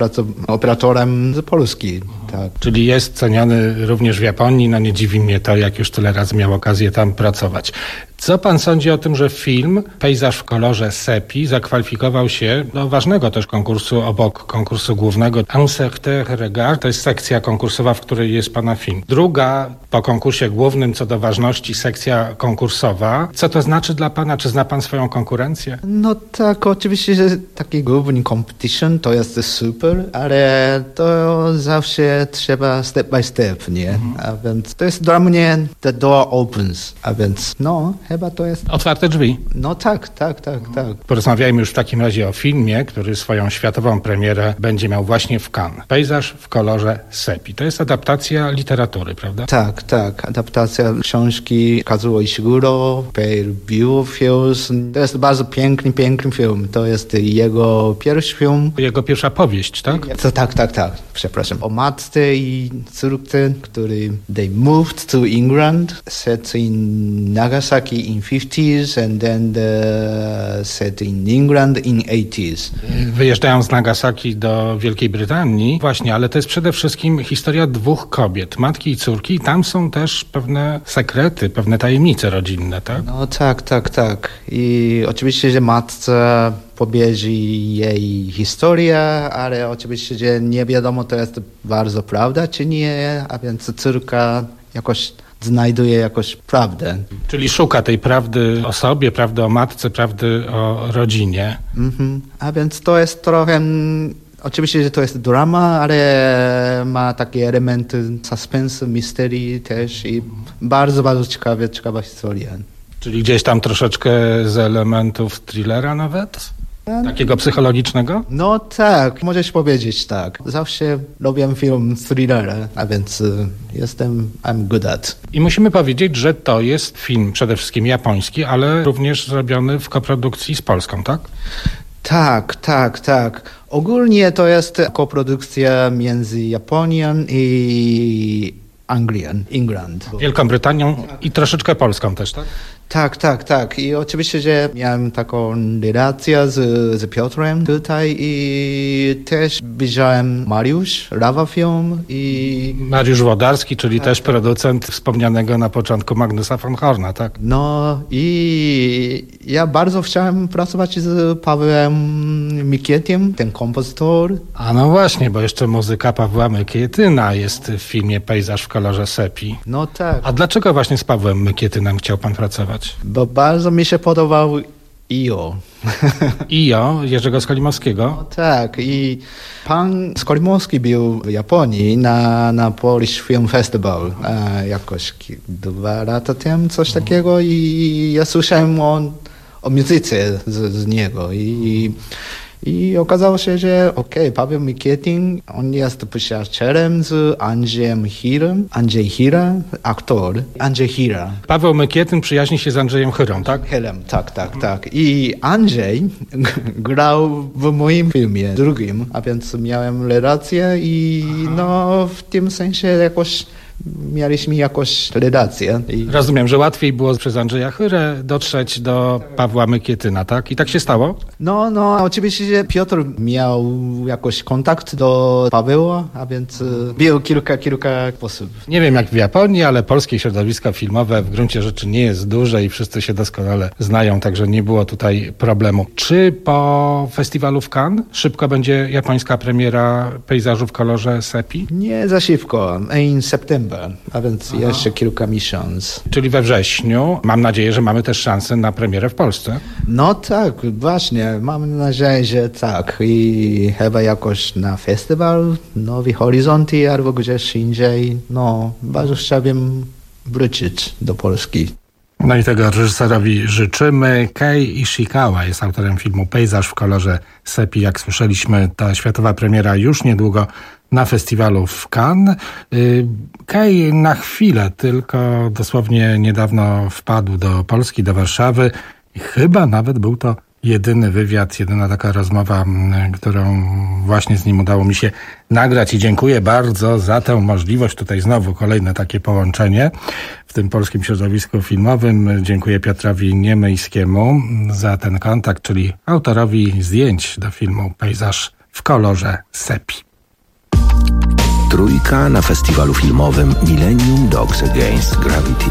operatorem z Polski. Tak. Czyli jest ceniony również w Japonii, no nie dziwi mnie to, jak już tyle razy miał okazję tam pracować. Co pan sądzi o tym, że film Pejzaż w kolorze sepi zakwalifikował się do ważnego też konkursu obok konkursu głównego Un certain regard, to jest sekcja konkursowa, w której jest pana film. Druga po konkursie głównym co do ważności sekcja konkursowa. Co to znaczy dla pana? Czy zna pan swoją konkurencję? No tak, oczywiście, że taki główny competition to jest super, ale to zawsze trzeba step by step, nie? Mhm. A więc to jest dla mnie the door opens, a więc no, chyba to jest... Otwarte drzwi. No tak, tak, tak, tak. Porozmawiajmy już w takim razie o filmie, który swoją światową premierę będzie miał właśnie w Cannes. Pejzaż w kolorze sepi. To jest adaptacja literatury, prawda? Tak, tak. Adaptacja książki Kazuo Ishiguro, Pale View of Hills. To jest bardzo piękny, piękny film. To jest jego pierwszy film. Jego pierwsza powieść, tak? To, tak, tak, tak. Przepraszam. O matce i córce, który they moved to England, set in Nagasaki in fifties and then the set in England in eighties. Wyjeżdżają z Nagasaki do Wielkiej Brytanii. Właśnie, ale to jest przede wszystkim historia dwóch kobiet, matki i córki. I tam są też pewne sekrety, pewne tajemnice rodzinne, tak? No tak, tak, tak. I oczywiście, że matce pobierze jej historię, ale oczywiście, że nie wiadomo, to jest bardzo prawda, czy nie, a więc córka jakoś znajduje jakoś prawdę. Czyli szuka tej prawdy o sobie, prawdy o matce, prawdy o rodzinie. Mhm. A więc to jest trochę... Oczywiście, że to jest drama, ale ma takie elementy suspense, misterii też i bardzo, bardzo ciekawa, ciekawa historia. Czyli gdzieś tam troszeczkę z elementów thrillera nawet? Takiego psychologicznego? No tak, możesz powiedzieć tak. Zawsze robię film thrillera, a więc y, jestem, I'm good at. I musimy powiedzieć, że to jest film przede wszystkim japoński, ale również zrobiony w koprodukcji z Polską, tak? Tak, tak, tak. Ogólnie to jest koprodukcja między Japonią i Anglią, England. Wielką Brytanią i troszeczkę Polską też, tak? Tak, tak, tak. I oczywiście, że miałem taką relację z, z Piotrem tutaj i też widziałem Mariusz, Rawa Film i... Mariusz Włodarski, czyli tak, też tak. producent wspomnianego na początku Magnusa von Horna, tak? No i ja bardzo chciałem pracować z Pawłem Mykietiem, ten kompozytor. A no właśnie, bo jeszcze muzyka Pawła Mykietyna jest w filmie Pejzaż w kolorze sepi. No tak. A dlaczego właśnie z Pawłem Mykietynem chciał pan pracować? Bo bardzo mi się podobał I O. I O Jerzego Skolimowskiego? No tak, i pan Skolimowski był w Japonii na, na Polish Film Festival e, jakoś dwa lata temu, coś takiego i ja słyszałem o, o muzyce z, z niego i I okazało się, że okej, okay, Paweł Mykietin, on jest przyjacielem z Andrzejem Hirem. Andrzej Hira, aktor. Andrzej Hira. Paweł Mykietin przyjaźni się z Andrzejem Hirą, tak? Hirem, tak, tak, tak. I Andrzej grał w moim filmie drugim, a więc miałem relację i Aha. no w tym sensie jakoś mieliśmy jakąś relację. I... Rozumiem, że łatwiej było przez Andrzeja Chyrę dotrzeć do Pawła Mykietyna, tak? I tak się stało? No, no, oczywiście, że Piotr miał jakoś kontakt do Paweła, a więc było kilka, kilka sposobów. Nie wiem jak w Japonii, ale polskie środowisko filmowe w gruncie rzeczy nie jest duże i wszyscy się doskonale znają, także nie było tutaj problemu. Czy po festiwalu w Cannes szybko będzie japońska premiera Pejzażu w kolorze sepi? Nie za szybko, in september. A więc Aha. jeszcze kilka miesięcy. Czyli we wrześniu. Mam nadzieję, że mamy też szansę na premierę w Polsce. No tak, właśnie. Mam nadzieję, że tak. I chyba jakoś na festiwal Nowi Horyzonty albo gdzieś indziej. No, bardzo chciałbym wrócić do Polski. No i tego reżyserowi życzymy. Kei Ishikawa jest autorem filmu Pejzaż w kolorze sepi. Jak słyszeliśmy, ta światowa premiera już niedługo na festiwalu w Cannes. Kei na chwilę tylko dosłownie niedawno wpadł do Polski, do Warszawy i chyba nawet był to jedyny wywiad, jedyna taka rozmowa, którą właśnie z nim udało mi się nagrać i dziękuję bardzo za tę możliwość. Tutaj znowu kolejne takie połączenie w tym polskim środowisku filmowym. Dziękuję Piotrowi Niemyjskiemu za ten kontakt, czyli autorowi zdjęć do filmu Pejzaż w kolorze sepi. Trójka na festiwalu filmowym Millennium Dogs Against Gravity.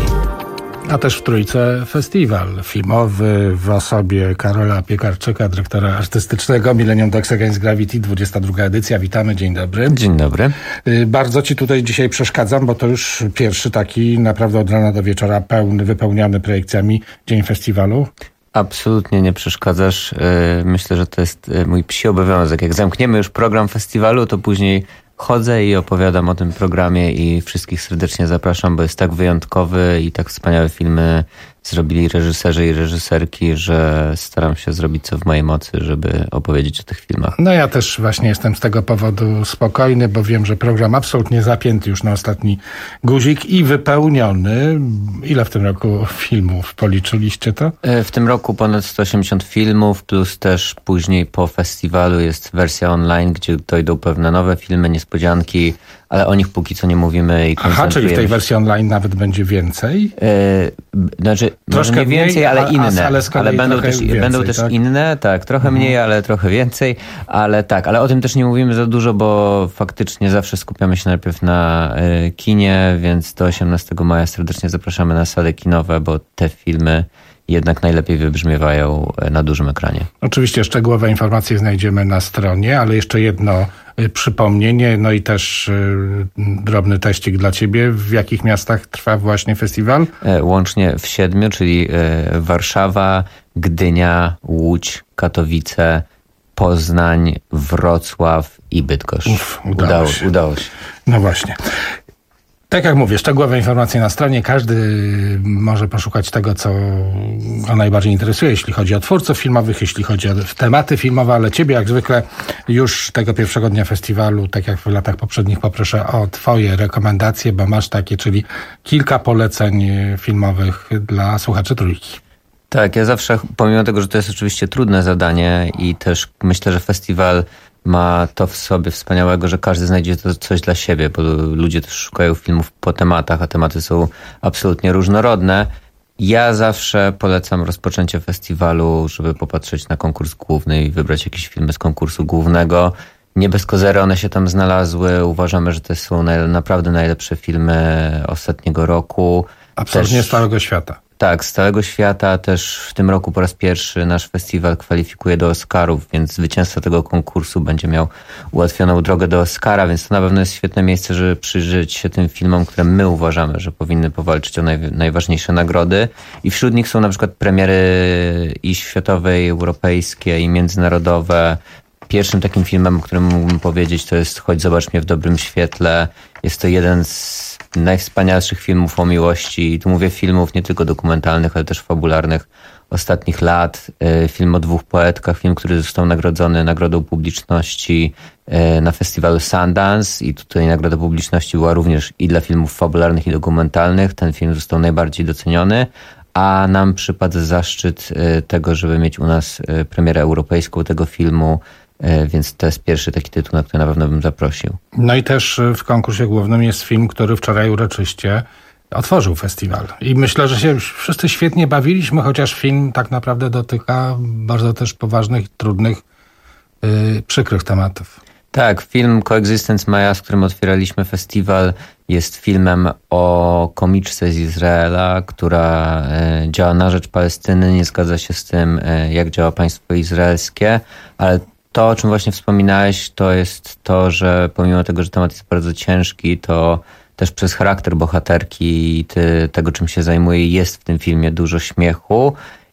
A też w Trójce festiwal filmowy w osobie Karola Piekarczyka, dyrektora artystycznego Millennium Dogs Against Gravity, dwudziesta druga edycja. Witamy, dzień dobry. Dzień dobry. Bardzo ci tutaj dzisiaj przeszkadzam, bo to już pierwszy taki naprawdę od rana do wieczora pełny, wypełniony projekcjami dzień festiwalu. Absolutnie nie przeszkadzasz. Myślę, że to jest mój psi obowiązek. Jak zamkniemy już program festiwalu, to później chodzę i opowiadam o tym programie i wszystkich serdecznie zapraszam, bo jest tak wyjątkowy i tak wspaniałe filmy zrobili reżyserzy i reżyserki, że staram się zrobić co w mojej mocy, żeby opowiedzieć o tych filmach. No ja też właśnie jestem z tego powodu spokojny, bo wiem, że program absolutnie zapięty już na ostatni guzik i wypełniony. Ile w tym roku filmów policzyliście to? W tym roku ponad sto osiemdziesiąt filmów, plus też później po festiwalu jest wersja online, gdzie dojdą pewne nowe filmy, niespodzianki, ale o nich póki co nie mówimy i koncentrujemy. Aha, czyli w tej wersji online nawet będzie więcej? Yy, znaczy, troszkę nie więcej, mniej, ale inne. Ale, ale będą też, więcej, będą też tak? inne, tak, trochę mhm. mniej, ale trochę więcej, ale tak, ale o tym też nie mówimy za dużo, bo faktycznie zawsze skupiamy się najpierw na y, kinie, więc do osiemnastego maja serdecznie zapraszamy na sale kinowe, bo te filmy jednak najlepiej wybrzmiewają na dużym ekranie. Oczywiście szczegółowe informacje znajdziemy na stronie, ale jeszcze jedno przypomnienie, no i też y, drobny teścik dla ciebie. W jakich miastach trwa właśnie festiwal? Łącznie w siedmiu, czyli y, Warszawa, Gdynia, Łódź, Katowice, Poznań, Wrocław i Bydgoszcz. Uf, udało, udało się. Udało się. No właśnie. Tak jak mówię, szczegółowe informacje na stronie. Każdy może poszukać tego, co go najbardziej interesuje, jeśli chodzi o twórców filmowych, jeśli chodzi o tematy filmowe, ale ciebie jak zwykle już tego pierwszego dnia festiwalu, tak jak w latach poprzednich, poproszę o twoje rekomendacje, bo masz takie, czyli kilka poleceń filmowych dla słuchaczy Trójki. Tak, ja zawsze, pomimo tego, że to jest oczywiście trudne zadanie i też myślę, że festiwal ma to w sobie wspaniałego, że każdy znajdzie to coś dla siebie, bo ludzie też szukają filmów po tematach, a tematy są absolutnie różnorodne. Ja zawsze polecam rozpoczęcie festiwalu, żeby popatrzeć na konkurs główny i wybrać jakieś filmy z konkursu głównego. Nie bez kozery one się tam znalazły. Uważamy, że to są naj, naprawdę najlepsze filmy ostatniego roku. Absolutnie z całego świata. Tak, z całego świata. Też w tym roku po raz pierwszy nasz festiwal kwalifikuje do Oscarów, więc zwycięzca tego konkursu będzie miał ułatwioną drogę do Oscara, więc to na pewno jest świetne miejsce, żeby przyjrzeć się tym filmom, które my uważamy, że powinny powalczyć o naj, najważniejsze nagrody. I wśród nich są na przykład premiery i światowe, i europejskie, i międzynarodowe. Pierwszym takim filmem, o którym mógłbym powiedzieć, to jest Chodź zobacz mnie w dobrym świetle. Jest to jeden z najwspanialszych filmów o miłości. I tu mówię filmów nie tylko dokumentalnych, ale też fabularnych ostatnich lat. Film o dwóch poetkach, film, który został nagrodzony Nagrodą Publiczności na festiwalu Sundance i tutaj Nagroda Publiczności była również i dla filmów fabularnych i dokumentalnych. Ten film został najbardziej doceniony, a nam przypadł zaszczyt tego, żeby mieć u nas premierę europejską tego filmu, więc to jest pierwszy taki tytuł, na który na pewno bym zaprosił. No i też w konkursie głównym jest film, który wczoraj uroczyście otworzył festiwal. I myślę, że się wszyscy świetnie bawiliśmy, chociaż film tak naprawdę dotyka bardzo też poważnych, trudnych, yy, przykrych tematów. Tak, film Coexistence Maya, z którym otwieraliśmy festiwal, jest filmem o komiczce z Izraela, która y, działa na rzecz Palestyny, nie zgadza się z tym, y, jak działa państwo izraelskie, ale to, o czym właśnie wspominałeś, to jest to, że pomimo tego, że temat jest bardzo ciężki, to też przez charakter bohaterki i ty, tego, czym się zajmuje, jest w tym filmie dużo śmiechu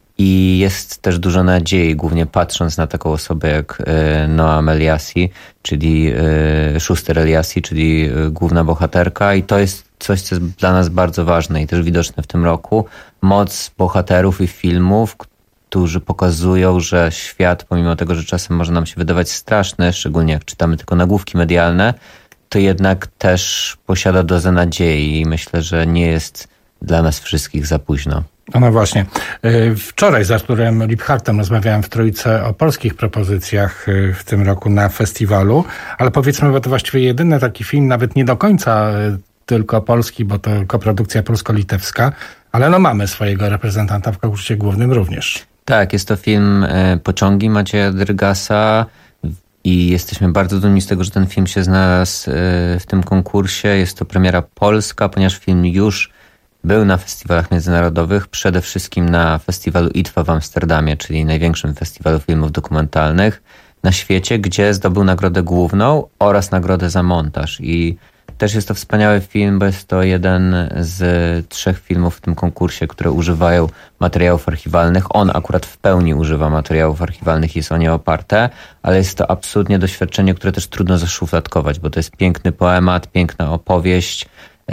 i jest też dużo nadziei, głównie patrząc na taką osobę jak Noam Eliassi, czyli Schuster Eliassi, czyli główna bohaterka, i to jest coś, co jest dla nas bardzo ważne i też widoczne w tym roku. Moc bohaterów i filmów, którzy pokazują, że świat, pomimo tego, że czasem może nam się wydawać straszny, szczególnie jak czytamy tylko nagłówki medialne, to jednak też posiada dozę nadziei i myślę, że nie jest dla nas wszystkich za późno. No właśnie. Wczoraj z Arturem Liphartem rozmawiałem w Trójce o polskich propozycjach w tym roku na festiwalu, ale powiedzmy, bo to właściwie jedyny taki film, nawet nie do końca tylko polski, bo to koprodukcja polsko-litewska, ale no mamy swojego reprezentanta w konkursie głównym również. Tak, jest to film Pociągi Macieja Drygasa i jesteśmy bardzo dumni z tego, że ten film się znalazł w tym konkursie. Jest to premiera polska, ponieważ film już był na festiwalach międzynarodowych, przede wszystkim na festiwalu I T F A w Amsterdamie, czyli największym festiwalu filmów dokumentalnych na świecie, gdzie zdobył nagrodę główną oraz nagrodę za montaż. I też jest to wspaniały film, bo jest to jeden z trzech filmów w tym konkursie, które używają materiałów archiwalnych. On akurat w pełni używa materiałów archiwalnych i jest o nie oparte, ale jest to absolutnie doświadczenie, które też trudno zaszufladkować, bo to jest piękny poemat, piękna opowieść.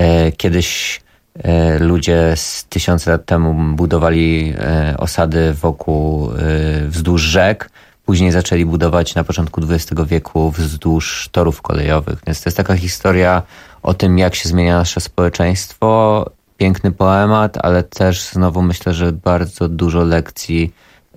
Kiedyś ludzie z tysiące lat temu budowali osady wokół, wzdłuż rzek. Później zaczęli budować na początku dwudziestego wieku wzdłuż torów kolejowych. Więc to jest taka historia o tym, jak się zmienia nasze społeczeństwo. Piękny poemat, ale też znowu myślę, że bardzo dużo lekcji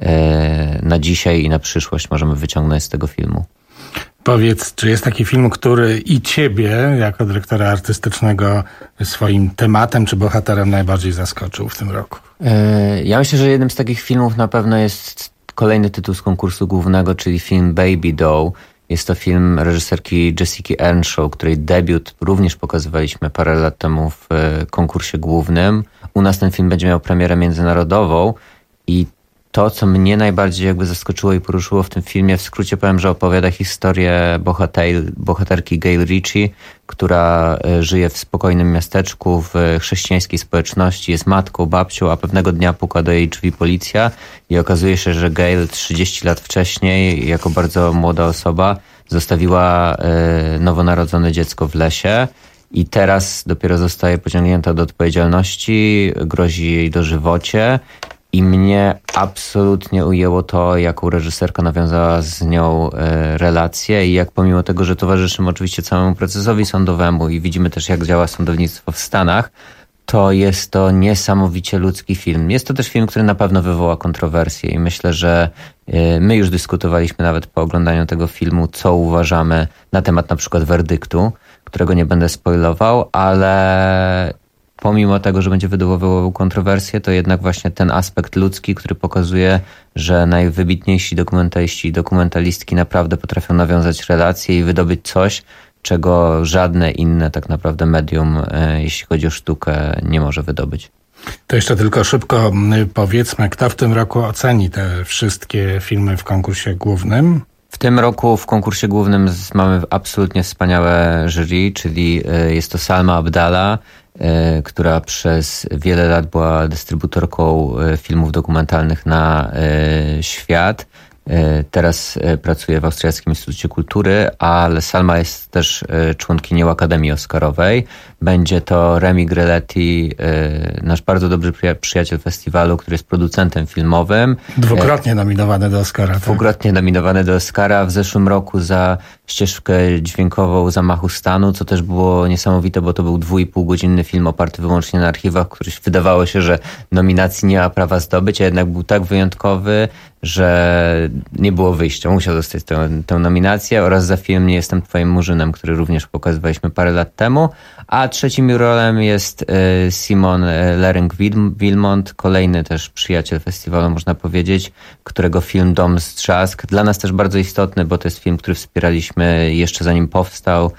na dzisiaj i na przyszłość możemy wyciągnąć z tego filmu. Powiedz, czy jest taki film, który i ciebie, jako dyrektora artystycznego, swoim tematem czy bohaterem najbardziej zaskoczył w tym roku? Ja myślę, że jednym z takich filmów na pewno jest kolejny tytuł z konkursu głównego, czyli film Baby Doll. Jest to film reżyserki Jessiki Earnshaw, której debiut również pokazywaliśmy parę lat temu w konkursie głównym. U nas ten film będzie miał premierę międzynarodową i to, co mnie najbardziej jakby zaskoczyło i poruszyło w tym filmie, w skrócie powiem, że opowiada historię bohater, bohaterki Gail Ritchie, która żyje w spokojnym miasteczku, w chrześcijańskiej społeczności, jest matką, babcią, a pewnego dnia puka do jej drzwi policja i okazuje się, że Gail trzydzieści lat wcześniej, jako bardzo młoda osoba, zostawiła nowonarodzone dziecko w lesie. I teraz dopiero zostaje pociągnięta do odpowiedzialności, grozi jej dożywocie. I mnie absolutnie ujęło to, jaką reżyserka nawiązała z nią e, relację i jak pomimo tego, że towarzyszymy oczywiście całemu procesowi sądowemu i widzimy też, jak działa sądownictwo w Stanach, to jest to niesamowicie ludzki film. Jest to też film, który na pewno wywoła kontrowersje i myślę, że e, my już dyskutowaliśmy nawet po oglądaniu tego filmu, co uważamy na temat na przykład werdyktu, którego nie będę spoilował, ale pomimo tego, że będzie wywoływał kontrowersje, to jednak właśnie ten aspekt ludzki, który pokazuje, że najwybitniejsi dokumentaliści i dokumentalistki naprawdę potrafią nawiązać relacje i wydobyć coś, czego żadne inne tak naprawdę medium, jeśli chodzi o sztukę, nie może wydobyć. To jeszcze tylko szybko powiedzmy, kto w tym roku oceni te wszystkie filmy w konkursie głównym? W tym roku w konkursie głównym mamy absolutnie wspaniałe jury, czyli jest to Salma Abdallah, która przez wiele lat była dystrybutorką filmów dokumentalnych na świat. Teraz pracuje w Austriackim Instytucie Kultury, ale Salma jest też członkinią Akademii Oscarowej. Będzie to Remi Grelletti, nasz bardzo dobry przyjaciel festiwalu, który jest producentem filmowym. Dwukrotnie nominowany do Oscara. Dwukrotnie tak? nominowany do Oscara. W zeszłym roku za ścieżkę dźwiękową Zamachu Stanu, co też było niesamowite, bo to był dwu i pół godzinny film oparty wyłącznie na archiwach, który wydawało się, że nominacji nie ma prawa zdobyć, a jednak był tak wyjątkowy, że nie było wyjścia. Musiał dostać tę, tę nominację, oraz za film Nie jestem twoim murzynem, który również pokazywaliśmy parę lat temu. A trzecim jurorem jest Simon Lering-Wilmont, kolejny też przyjaciel festiwalu, można powiedzieć, którego film Dom z Trzask, dla nas też bardzo istotny, bo to jest film, który wspieraliśmy jeszcze zanim powstał.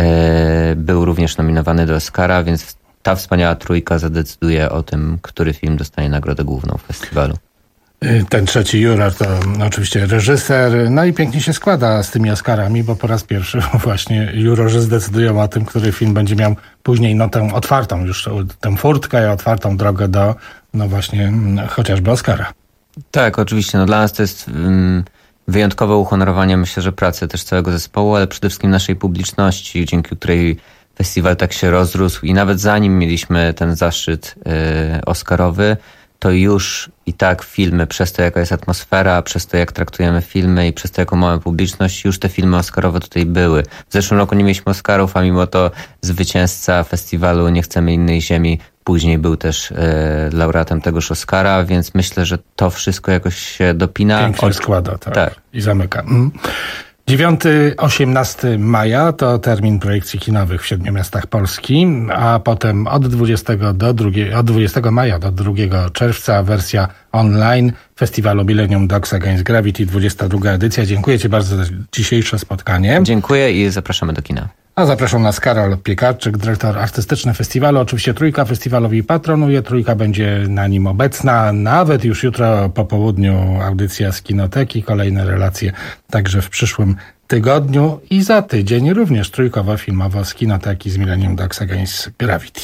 Był również nominowany do Oscara, więc ta wspaniała trójka zadecyduje o tym, który film dostanie nagrodę główną w festiwalu. Ten trzeci juror to oczywiście reżyser, no i pięknie się składa z tymi Oscarami, bo po raz pierwszy właśnie jurorzy zdecydują o tym, który film będzie miał później no tę otwartą już tę furtkę, otwartą drogę do no właśnie chociażby Oscara. Tak, oczywiście. No dla nas to jest um, wyjątkowe uhonorowanie, myślę, że pracy też całego zespołu, ale przede wszystkim naszej publiczności, dzięki której festiwal tak się rozrósł i nawet zanim mieliśmy ten zaszczyt y, Oscarowy, to już i tak filmy, przez to jaka jest atmosfera, przez to jak traktujemy filmy i przez to jaką mamy publiczność, już te filmy Oscarowe tutaj były. W zeszłym roku nie mieliśmy Oscarów, a mimo to zwycięzca festiwalu Nie chcemy innej ziemi później był też e, laureatem tegoż Oscara, więc myślę, że to wszystko jakoś się dopina. Pięknie Od... składa, tak. tak. I zamyka. Mm. dziewiątego do osiemnastego maja to termin projekcji kinowych w siedmiu miastach Polski, a potem od dwudziestego do drugiego, od dwudziestego maja do drugiego czerwca wersja online festiwalu Millennium Dogs Against Gravity, dwudziesta druga edycja. Dziękuję ci bardzo za dzisiejsze spotkanie. Dziękuję i zapraszamy do kina. A zapraszam nas Karol Piekarczyk, dyrektor artystyczny festiwalu. Oczywiście Trójka festiwalowi patronuje. Trójka będzie na nim obecna. Nawet już jutro po południu audycja z Kinoteki. Kolejne relacje także w przyszłym tygodniu. I za tydzień również trójkowo filmowo z Kinoteki z Millennium Dogs Against Gravity.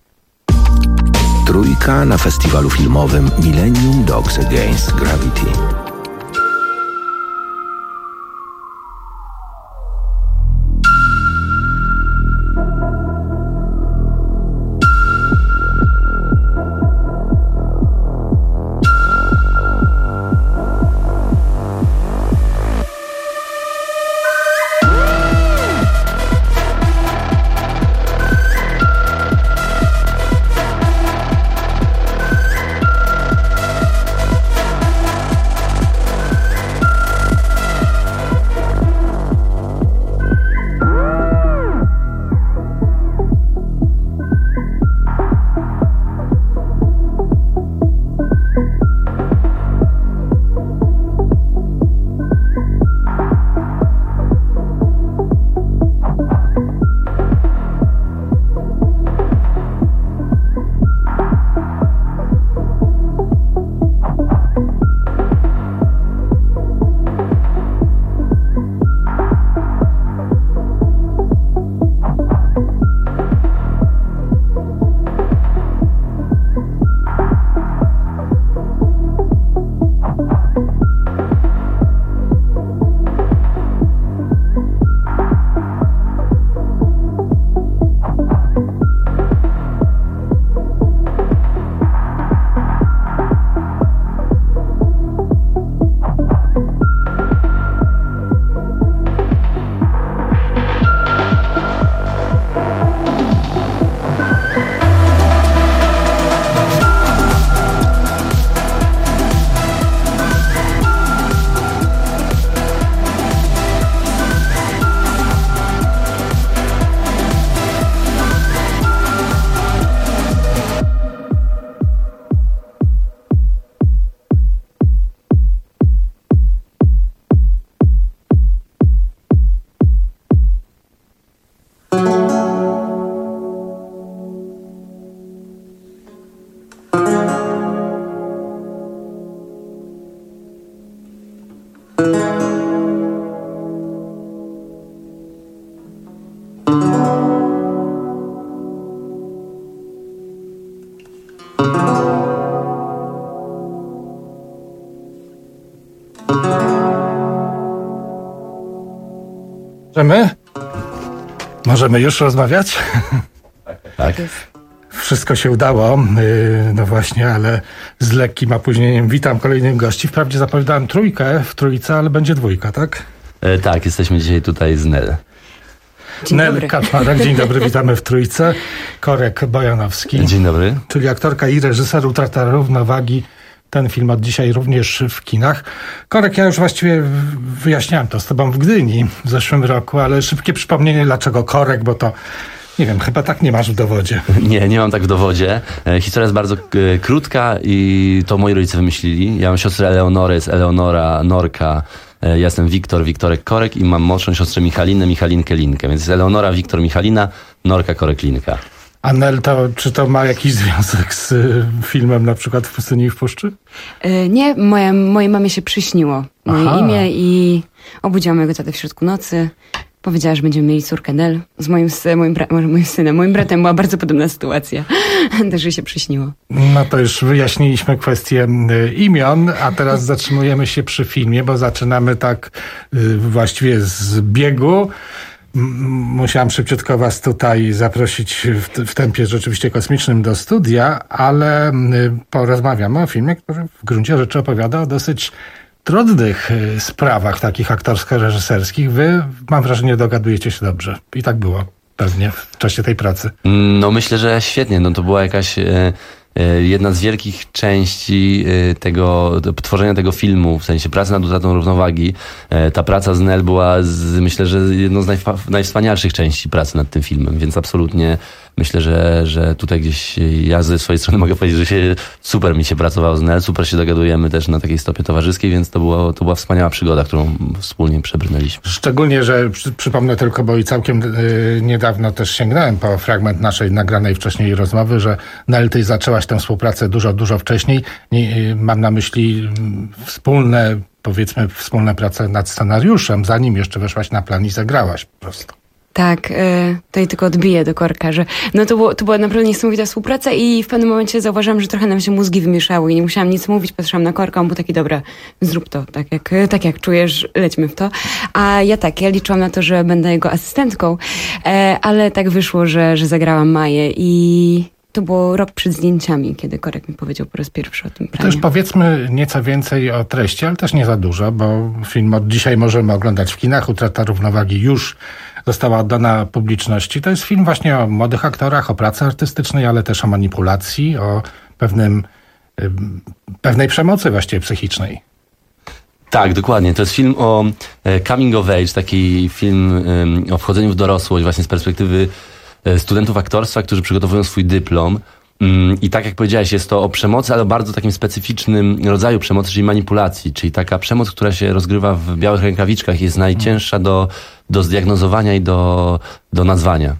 Trójka na festiwalu filmowym Millennium Dogs Against Gravity. Możemy? Możemy już rozmawiać? Tak. Wszystko się udało, no właśnie, ale z lekkim opóźnieniem. Witam kolejnych gości. Wprawdzie zapowiadałem trójkę w trójce, ale będzie dwójka, tak? E, tak, jesteśmy dzisiaj tutaj z Nel. Dzień Nel dobry. Kaczmarek, dzień dobry, witamy w trójce. Korek Bojanowski. Dzień dobry. Czyli aktorka i reżyser, Utrata równowagi. Ten film od dzisiaj również w kinach. Korek, ja już właściwie wyjaśniałem to z tobą w Gdyni w zeszłym roku, ale szybkie przypomnienie, dlaczego Korek, bo to nie wiem, chyba tak nie masz w dowodzie. Nie, nie mam tak w dowodzie. E, historia jest bardzo k- krótka i to moi rodzice wymyślili. Ja mam siostrę Eleonorę, jest Eleonora, Norka. E, ja jestem Wiktor, Wiktorek, Korek i mam młodszą siostrę Michalinę, Michalinkę, Linkę. Więc jest Eleonora, Wiktor, Michalina, Norka, Korek, Linka. A Nel, to, czy to ma jakiś związek z y, filmem na przykład W pustyni i w puszczy? Yy, nie, moja, mojej mamie się przyśniło moje Aha. imię i obudziła mojego tatę w środku nocy. Powiedziała, że będziemy mieli córkę Nel z moim, moim, bra- może moim synem. Moim bratem była bardzo podobna sytuacja. Też jej się przyśniło. No to już wyjaśniliśmy kwestię y, imion, a teraz zatrzymujemy się przy filmie, bo zaczynamy tak y, właściwie z biegu. Musiałam szybciutko was tutaj zaprosić w, w tempie rzeczywiście kosmicznym do studia, ale porozmawiamy o filmie, który w gruncie rzeczy opowiada o dosyć trudnych sprawach takich aktorsko-reżyserskich. Wy, mam wrażenie, dogadujecie się dobrze. I tak było pewnie w czasie tej pracy. No myślę, że świetnie. No to była jakaś... E... jedna z wielkich części tego tworzenia tego filmu, w sensie pracy nad utratą równowagi. Ta praca z Nel była, z, myślę, że jedną z najfa- najwspanialszych części pracy nad tym filmem, więc absolutnie myślę, że, że tutaj gdzieś ja ze swojej strony mogę powiedzieć, że się super mi się pracowało z Nel, super się dogadujemy też na takiej stopie towarzyskiej, więc to, było, to była wspaniała przygoda, którą wspólnie przebrnęliśmy. Szczególnie, że przy, przypomnę tylko, bo i całkiem yy, niedawno też sięgnąłem po fragment naszej nagranej wcześniej rozmowy, że Nel, ty zaczęłaś tę współpracę dużo, dużo wcześniej. Nie, yy, mam na myśli yy, wspólne, powiedzmy, wspólne prace nad scenariuszem, zanim jeszcze weszłaś na plan i zagrałaś po prostu. Tak, yy, tutaj tylko odbiję do Korka, że no to, było, to była naprawdę niesamowita współpraca i w pewnym momencie zauważyłam, że trochę nam się mózgi wymieszały i nie musiałam nic mówić, patrzyłam na Korka, on był taki, dobra, zrób to, tak jak, tak jak czujesz, lećmy w to. A ja tak, ja liczyłam na to, że będę jego asystentką, yy, ale tak wyszło, że, że zagrałam Maję i to było rok przed zdjęciami, kiedy Korek mi powiedział po raz pierwszy o tym planie. To już powiedzmy nieco więcej o treści, ale też nie za dużo, bo film od dzisiaj możemy oglądać w kinach. Utrata równowagi już została oddana publiczności. To jest film właśnie o młodych aktorach, o pracy artystycznej, ale też o manipulacji, o pewnym, pewnej przemocy właściwie psychicznej. Tak, dokładnie. To jest film o coming of age, taki film o wchodzeniu w dorosłość właśnie z perspektywy studentów aktorstwa, którzy przygotowują swój dyplom. I tak jak powiedziałeś, jest to o przemocy, ale o bardzo takim specyficznym rodzaju przemocy, czyli manipulacji. Czyli taka przemoc, która się rozgrywa w białych rękawiczkach, jest najcięższa do, do zdiagnozowania i do, do nazwania.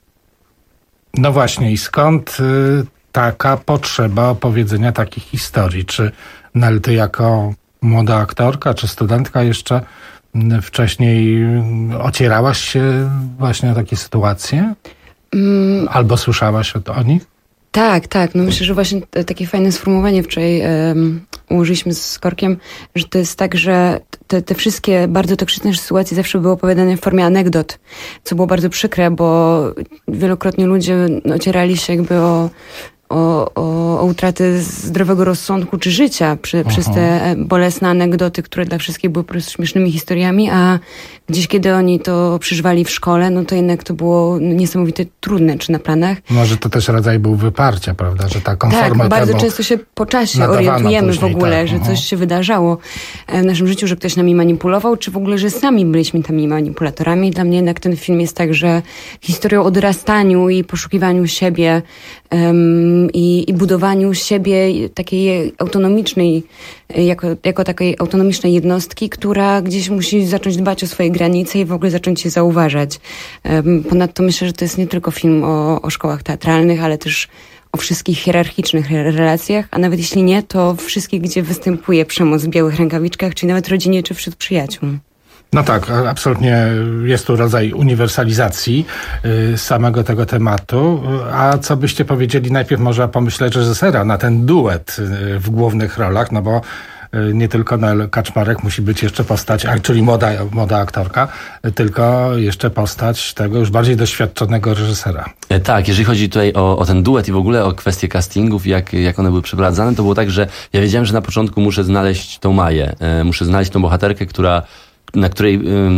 No właśnie, i skąd y, taka potrzeba opowiedzenia takich historii? Czy Nel, ty jako młoda aktorka, czy studentka jeszcze y, wcześniej ocierałaś się właśnie o takie sytuacje? Mm. Albo słyszałaś o, o nich? Tak, tak. No myślę, że właśnie takie fajne sformułowanie wczoraj um, ułożyliśmy z Korkiem, że to jest tak, że te, te wszystkie bardzo toksyczne sytuacje zawsze były opowiadane w formie anegdot, co było bardzo przykre, bo wielokrotnie ludzie ocierali się jakby o O, o, o utratę zdrowego rozsądku czy życia przy, przez te bolesne anegdoty, które dla wszystkich były po prostu śmiesznymi historiami, a gdzieś kiedy oni to przeżywali w szkole, no to jednak to było niesamowite trudne, czy na planach. Może to też rodzaj był wyparcia, prawda, że ta konformita. Tak, bardzo często się po czasie orientujemy później, w ogóle, tak. że coś się wydarzało w naszym życiu, że ktoś nami manipulował, czy w ogóle, że sami byliśmy tymi manipulatorami. Dla mnie jednak ten film jest tak, że historią o dorastaniu i poszukiwaniu siebie um, i, i budowaniu siebie takiej autonomicznej, jako, jako takiej autonomicznej jednostki, która gdzieś musi zacząć dbać o swoje granice i w ogóle zacząć je zauważać. Um, ponadto myślę, że to jest nie tylko film o, o szkołach teatralnych, ale też o wszystkich hierarchicznych relacjach, a nawet jeśli nie, to wszystkich, gdzie występuje przemoc w białych rękawiczkach, czyli nawet rodzinie, czy wśród przyjaciół. No tak, absolutnie jest tu rodzaj uniwersalizacji y, samego tego tematu. A co byście powiedzieli najpierw może pomyśleć reżysera na ten duet y, w głównych rolach, no bo nie tylko Nel Kaczmarek musi być jeszcze postać, czyli młoda, młoda aktorka, tylko jeszcze postać tego już bardziej doświadczonego reżysera. Tak, jeżeli chodzi tutaj o, o ten duet i w ogóle o kwestie castingów, jak, jak one były przeprowadzane, to było tak, że ja wiedziałem, że na początku muszę znaleźć tą Maję, muszę znaleźć tą bohaterkę, która, na której...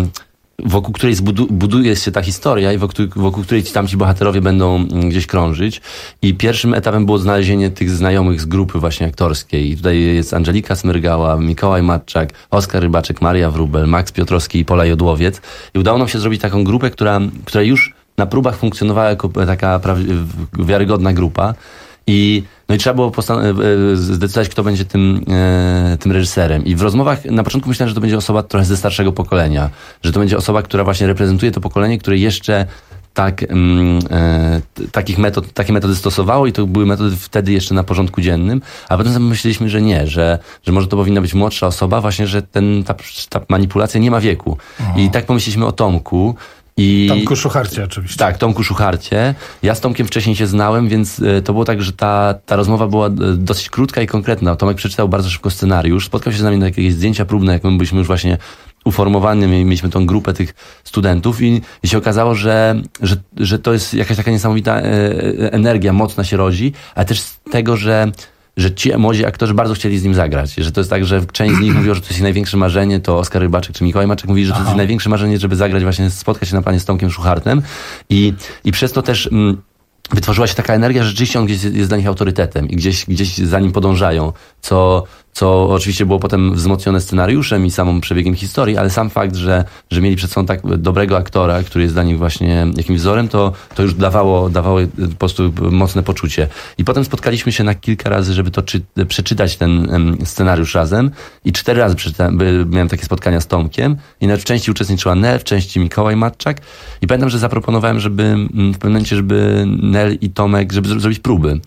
wokół której zbudu- buduje się ta historia i wokół, wokół której ci tamci bohaterowie będą gdzieś krążyć. I pierwszym etapem było znalezienie tych znajomych z grupy właśnie aktorskiej. I tutaj jest Angelika Smyrgała, Mikołaj Matczak, Oskar Rybaczek, Maria Wróbel, Max Piotrowski i Pola Jodłowiec. I udało nam się zrobić taką grupę, która, która już na próbach funkcjonowała jako taka prawi- wiarygodna grupa. I, no i trzeba było postan- zdecydować, kto będzie tym, e, tym reżyserem. I w rozmowach na początku myślałem, że to będzie osoba trochę ze starszego pokolenia. Że to będzie osoba, która właśnie reprezentuje to pokolenie, które jeszcze tak, mm, e, takich metod, takie metody stosowało i to były metody wtedy jeszcze na porządku dziennym. A potem myśleliśmy, że nie, że, że może to powinna być młodsza osoba, właśnie, że ten, ta, ta manipulacja nie ma wieku. Aha. I tak pomyśleliśmy o Tomku. I... Tomku Szucharcie oczywiście. Tak, Tomku Szucharcie. Ja z Tomkiem wcześniej się znałem, więc to było tak, że ta, ta rozmowa była dosyć krótka i konkretna. Tomek przeczytał bardzo szybko scenariusz, spotkał się z nami na jakieś zdjęcia próbne, jak my byliśmy już właśnie uformowani, mieliśmy tą grupę tych studentów i, i się okazało, że, że, że to jest jakaś taka niesamowita energia, mocna się rodzi, ale też z tego, że że ci młodzi aktorzy bardzo chcieli z nim zagrać. Że to jest tak, że część z nich mówiła, że to jest ich największe marzenie, to Oskar Rybaczek czy Mikołaj Maczek mówi, że to jest ich największe marzenie, żeby zagrać właśnie, spotkać się na planie z Tomkiem Szuchartem. I, i przez to też mm, wytworzyła się taka energia, że rzeczywiście on gdzieś jest dla nich autorytetem i gdzieś, gdzieś za nim podążają, co, co oczywiście było potem wzmocnione scenariuszem i samym przebiegiem historii, ale sam fakt, że, że mieli przed sobą tak dobrego aktora, który jest dla nich właśnie jakimś wzorem, to, to już dawało, dawało po prostu mocne poczucie. I potem spotkaliśmy się na kilka razy, żeby to czy, przeczytać ten um, scenariusz razem i cztery razy przeczytałem, miałem takie spotkania z Tomkiem i w części uczestniczyła Nel, w części Mikołaj Matczak i pamiętam, że zaproponowałem, żeby w pewnym momencie, żeby Nel i Tomek, żeby zrobić próby.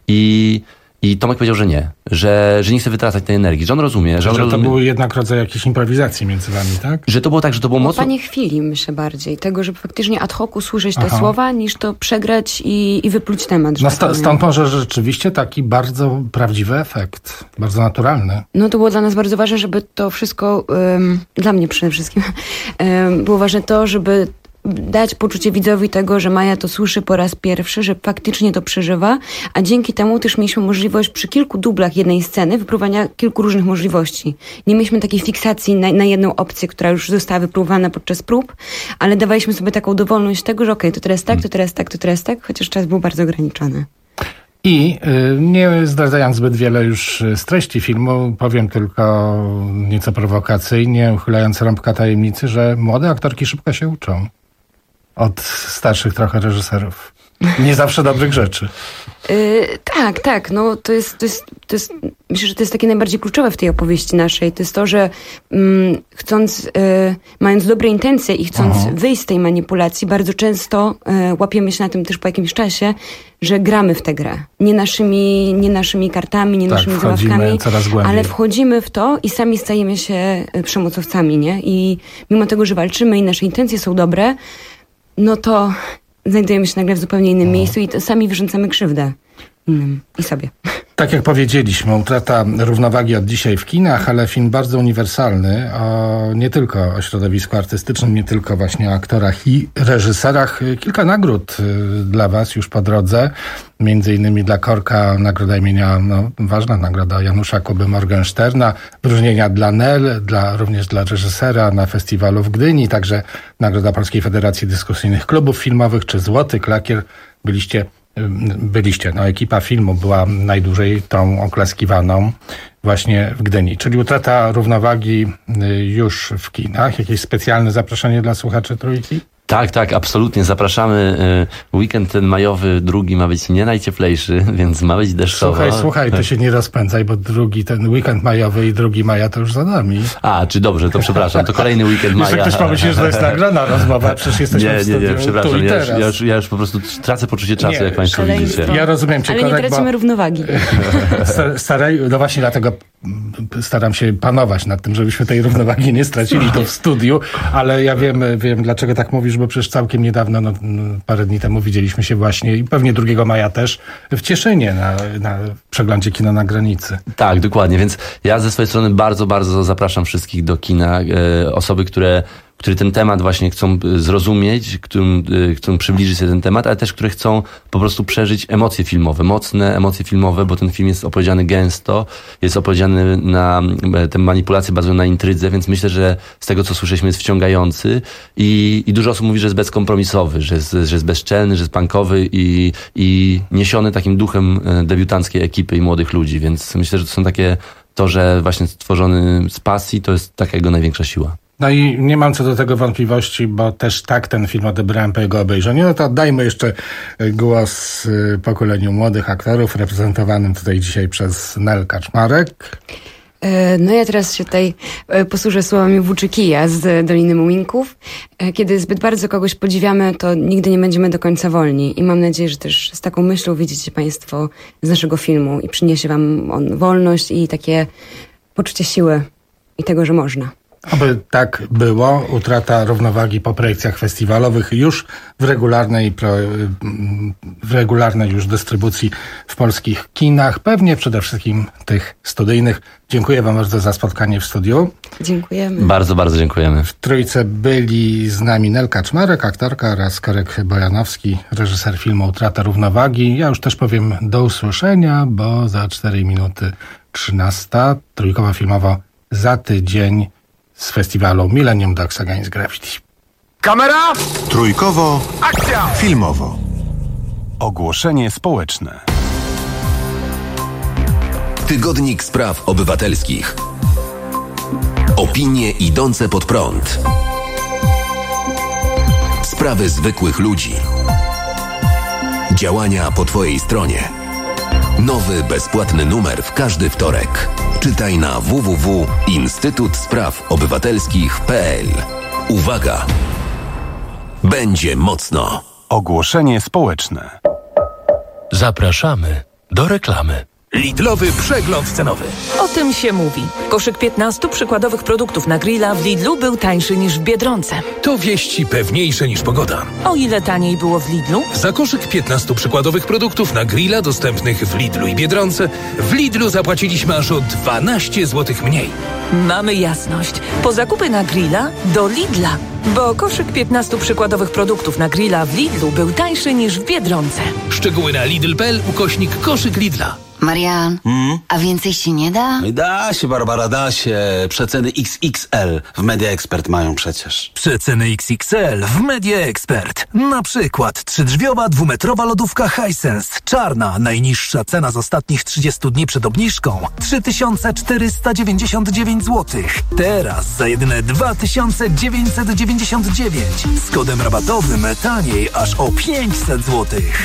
I I Tomek powiedział, że nie, że, że nie chce wytracać tej energii, że on rozumie. Że, on że to rozumie, był jednak rodzaj jakiejś improwizacji między wami, tak? Że to było tak, że to było mocno... Panie chwili, myślę bardziej, tego, żeby faktycznie ad hoc usłyszeć te Aha. słowa, niż to przegrać i, i wypluć temat. No st- stąd może rzeczywiście taki bardzo prawdziwy efekt, bardzo naturalny. No to było dla nas bardzo ważne, żeby to wszystko, um, dla mnie przede wszystkim, um, było ważne to, żeby dać poczucie widzowi tego, że Maja to słyszy po raz pierwszy, że faktycznie to przeżywa, a dzięki temu też mieliśmy możliwość przy kilku dublach jednej sceny wypróbowania kilku różnych możliwości. Nie mieliśmy takiej fiksacji na, na jedną opcję, która już została wypróbowana podczas prób, ale dawaliśmy sobie taką dowolność tego, że okej, okay, to teraz tak, to teraz tak, to teraz tak, chociaż czas był bardzo ograniczony. I y, nie zdradzając zbyt wiele już z treści filmu, powiem tylko nieco prowokacyjnie, uchylając rąbka tajemnicy, że młode aktorki szybko się uczą od starszych trochę reżyserów. Nie zawsze dobrych rzeczy. Yy, tak, tak. No, to jest, to jest, to jest, myślę, że to jest takie najbardziej kluczowe w tej opowieści naszej. To jest to, że mm, chcąc, yy, mając dobre intencje i chcąc Aha. wyjść z tej manipulacji, bardzo często yy, łapiemy się na tym też po jakimś czasie, że gramy w tę grę. Nie naszymi, nie naszymi kartami, nie tak, naszymi zabawkami, ale wchodzimy w to i sami stajemy się przemocowcami, nie? I mimo tego, że walczymy i nasze intencje są dobre, no to znajdujemy się nagle w zupełnie innym o. miejscu i to sami wyrządzamy krzywdę innym i sobie. Tak jak powiedzieliśmy, utrata równowagi od dzisiaj w kinach, ale film bardzo uniwersalny, o, nie tylko o środowisku artystycznym, nie tylko właśnie o aktorach i reżyserach. Kilka nagród y, dla was już po drodze, między innymi dla Korka nagroda imienia, no, ważna nagroda Janusza Kuby Morgensterna, wyróżnienia dla Nel, dla, również dla reżysera na festiwalu w Gdyni, także nagroda Polskiej Federacji Dyskusyjnych Klubów Filmowych, czy Złoty Klakier. Byliście Byliście, no ekipa filmu była najdłużej tą oklaskiwaną właśnie w Gdyni. Czyli utrata równowagi już w kinach. Jakieś specjalne zaproszenie dla słuchaczy Trójki? Tak, tak, absolutnie. Zapraszamy. Weekend ten majowy, drugi ma być nie najcieplejszy, więc ma być deszczowo. Słuchaj, słuchaj, ty się nie rozpędzaj, bo drugi, ten weekend majowy i drugi maja to już za nami. A, czy dobrze, to przepraszam, to kolejny weekend maja. Jeszcze ktoś pomyśli, że to jest nagrana rozmowa, przecież jesteśmy nie, w studiu. Nie, nie, przepraszam, ja już, ja, już, ja już po prostu tracę poczucie czasu, nie, jak państwo widzicie. Ja rozumiem cię, ale Korek, nie tracimy bo... równowagi. Starej, no właśnie dlatego staram się panować nad tym, żebyśmy tej równowagi nie stracili tu w studiu, ale ja wiem, wiem dlaczego tak mówisz, bo przecież całkiem niedawno, no, parę dni temu widzieliśmy się właśnie i pewnie drugiego maja też w Cieszynie na, na przeglądzie Kino na granicy. Tak, dokładnie, więc ja ze swojej strony bardzo, bardzo zapraszam wszystkich do kina. E, osoby, które które ten temat właśnie chcą zrozumieć, którym, chcą przybliżyć sobie ten temat, ale też które chcą po prostu przeżyć emocje filmowe, mocne emocje filmowe, bo ten film jest opowiedziany gęsto, jest opowiedziany na, te manipulacje bazują na intrydze, więc myślę, że z tego, co słyszeliśmy, jest wciągający i, i dużo osób mówi, że jest bezkompromisowy, że jest, że jest bezczelny, że jest punkowy i, i niesiony takim duchem debiutanckiej ekipy i młodych ludzi, więc myślę, że to są takie, to, że właśnie stworzony z pasji, to jest taka jego największa siła. No i nie mam co do tego wątpliwości, bo też tak ten film odebrałem po jego obejrzeniu. No to oddajmy jeszcze głos pokoleniu młodych aktorów, reprezentowanym tutaj dzisiaj przez Nel Kaczmarek. No ja teraz się tutaj posłużę słowami Włóczykija z Doliny Muminków. Kiedy zbyt bardzo kogoś podziwiamy, to nigdy nie będziemy do końca wolni. I mam nadzieję, że też z taką myślą widzicie Państwo z naszego filmu i przyniesie Wam on wolność i takie poczucie siły i tego, że można. Aby tak było, utrata równowagi po projekcjach festiwalowych już w regularnej, w regularnej już dystrybucji w polskich kinach, pewnie przede wszystkim tych studyjnych. Dziękuję Wam bardzo za spotkanie w studiu. Dziękujemy. Bardzo, bardzo dziękujemy. W trójce byli z nami Nel Kaczmarek, aktorka, oraz Korek Bojanowski, reżyser filmu Utrata równowagi. Ja już też powiem do usłyszenia, bo za cztery minuty trzynasta, trójkowo filmowo za tydzień z festiwalu Millennium Dogs Against Gravity. Kamera! Trójkowo. Akcja! Filmowo. Ogłoszenie społeczne. Tygodnik Spraw Obywatelskich. Opinie idące pod prąd. Sprawy zwykłych ludzi. Działania po Twojej stronie. Nowy, bezpłatny numer w każdy wtorek. Czytaj na w w w kropka instytut spraw obywatelskich kropka p l. Uwaga! Będzie mocno. Ogłoszenie społeczne. Zapraszamy do reklamy. Lidlowy przegląd cenowy. O tym się mówi. Koszyk piętnastu przykładowych produktów na grilla w Lidlu był tańszy niż w Biedronce. To wieści pewniejsze niż pogoda. O ile taniej było w Lidlu? Za koszyk piętnastu przykładowych produktów na grilla dostępnych w Lidlu i Biedronce w Lidlu zapłaciliśmy aż o dwanaście złotych mniej. Mamy jasność. Po zakupy na grilla do Lidla. Bo koszyk piętnastu przykładowych produktów na grilla w Lidlu był tańszy niż w Biedronce. Szczegóły na lidl kropka p l ukośnik koszyk Lidla. Marian, hmm? a więcej się nie da? Da się, Barbara, da się. Przeceny X X L w Media Expert mają przecież. Przeceny X X L w Media Expert. Na przykład trzydrzwiowa, dwumetrowa lodówka Hisense. Czarna, najniższa cena z ostatnich trzydziestu dni przed obniżką. trzy tysiące czterysta dziewięćdziesiąt dziewięć złotych. Teraz za jedyne dwa tysiące dziewięćset dziewięćdziesiąt dziewięć. Z kodem rabatowym taniej aż o pięćset złotych.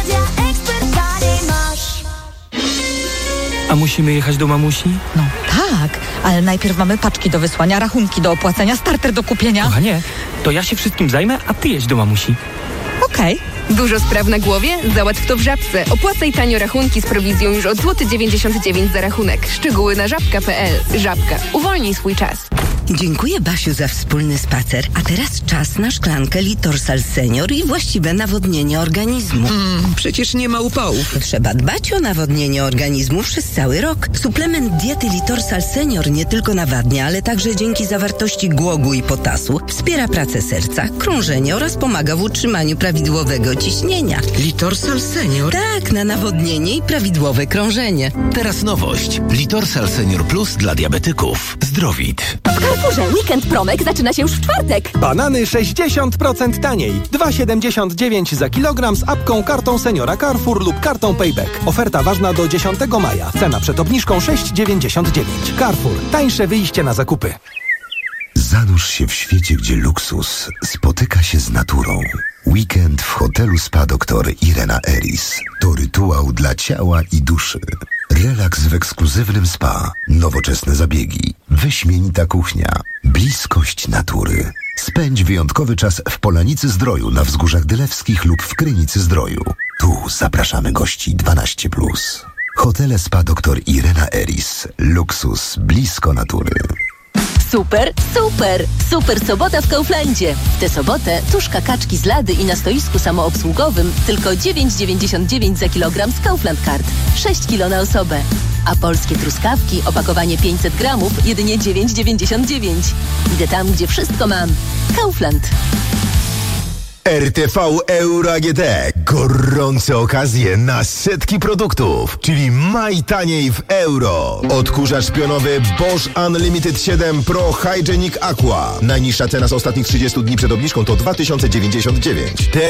A musimy jechać do mamusi? No tak, ale najpierw mamy paczki do wysłania, rachunki do opłacenia, starter do kupienia. Kochanie, to ja się wszystkim zajmę, a ty jedź do mamusi. Okej. Okay. Dużo spraw na głowie? Załatw to w Żabce. Opłacaj tanio rachunki z prowizją już od złoty dziewięćdziesiąt dziewięć za rachunek. Szczegóły na żabka kropka p l. Żabka. Uwolnij swój czas. Dziękuję, Basiu, za wspólny spacer. A teraz czas na szklankę Litorsal Senior i właściwe nawodnienie organizmu. Mm, przecież nie ma upałów. Trzeba dbać o nawodnienie organizmu przez cały rok. Suplement diety Litorsal Senior nie tylko nawadnia, ale także dzięki zawartości głogu i potasu wspiera pracę serca, krążenie oraz pomaga w utrzymaniu prawidłowego ciśnienia. Litorsal Senior? Tak, na nawodnienie i prawidłowe krążenie. Teraz nowość. Litorsal Senior Plus dla diabetyków. Zdrowit. W Carrefourze Weekend Promek zaczyna się już w czwartek. Banany sześćdziesiąt procent taniej. dwa siedemdziesiąt dziewięć za kilogram z apką, kartą seniora Carrefour lub kartą Payback. Oferta ważna do dziesiątego maja. Cena przed obniżką sześć dziewięćdziesiąt dziewięć. Carrefour. Tańsze wyjście na zakupy. Zanurz się w świecie, gdzie luksus spotyka się z naturą. Weekend w hotelu Spa doktor Irena Eris to rytuał dla ciała i duszy. Relaks w ekskluzywnym spa, nowoczesne zabiegi, wyśmienita kuchnia, bliskość natury. Spędź wyjątkowy czas w Polanicy Zdroju na Wzgórzach Dylewskich lub w Krynicy Zdroju. Tu zapraszamy gości dwanaście plus. Hotele Spa doktor Irena Eris. Luksus blisko natury. Super, super! Super sobota w Kauflandzie. W tę sobotę tuszka kaczki z lady i na stoisku samoobsługowym tylko dziewięć dziewięćdziesiąt dziewięć za kilogram z Kaufland Card. sześć kilo na osobę. A polskie truskawki, opakowanie pięćset gramów, jedynie dziewięć dziewięćdziesiąt dziewięć. Idę tam, gdzie wszystko mam. Kaufland. R T V Euro A G D. Gorące okazje na setki produktów, czyli maj taniej w euro. Odkurzacz pionowy Bosch Unlimited siedem Pro Hygienic Aqua. Najniższa cena z ostatnich trzydziestu dni przed obniżką to dwa tysiące dziewięćdziesiąt dziewięć.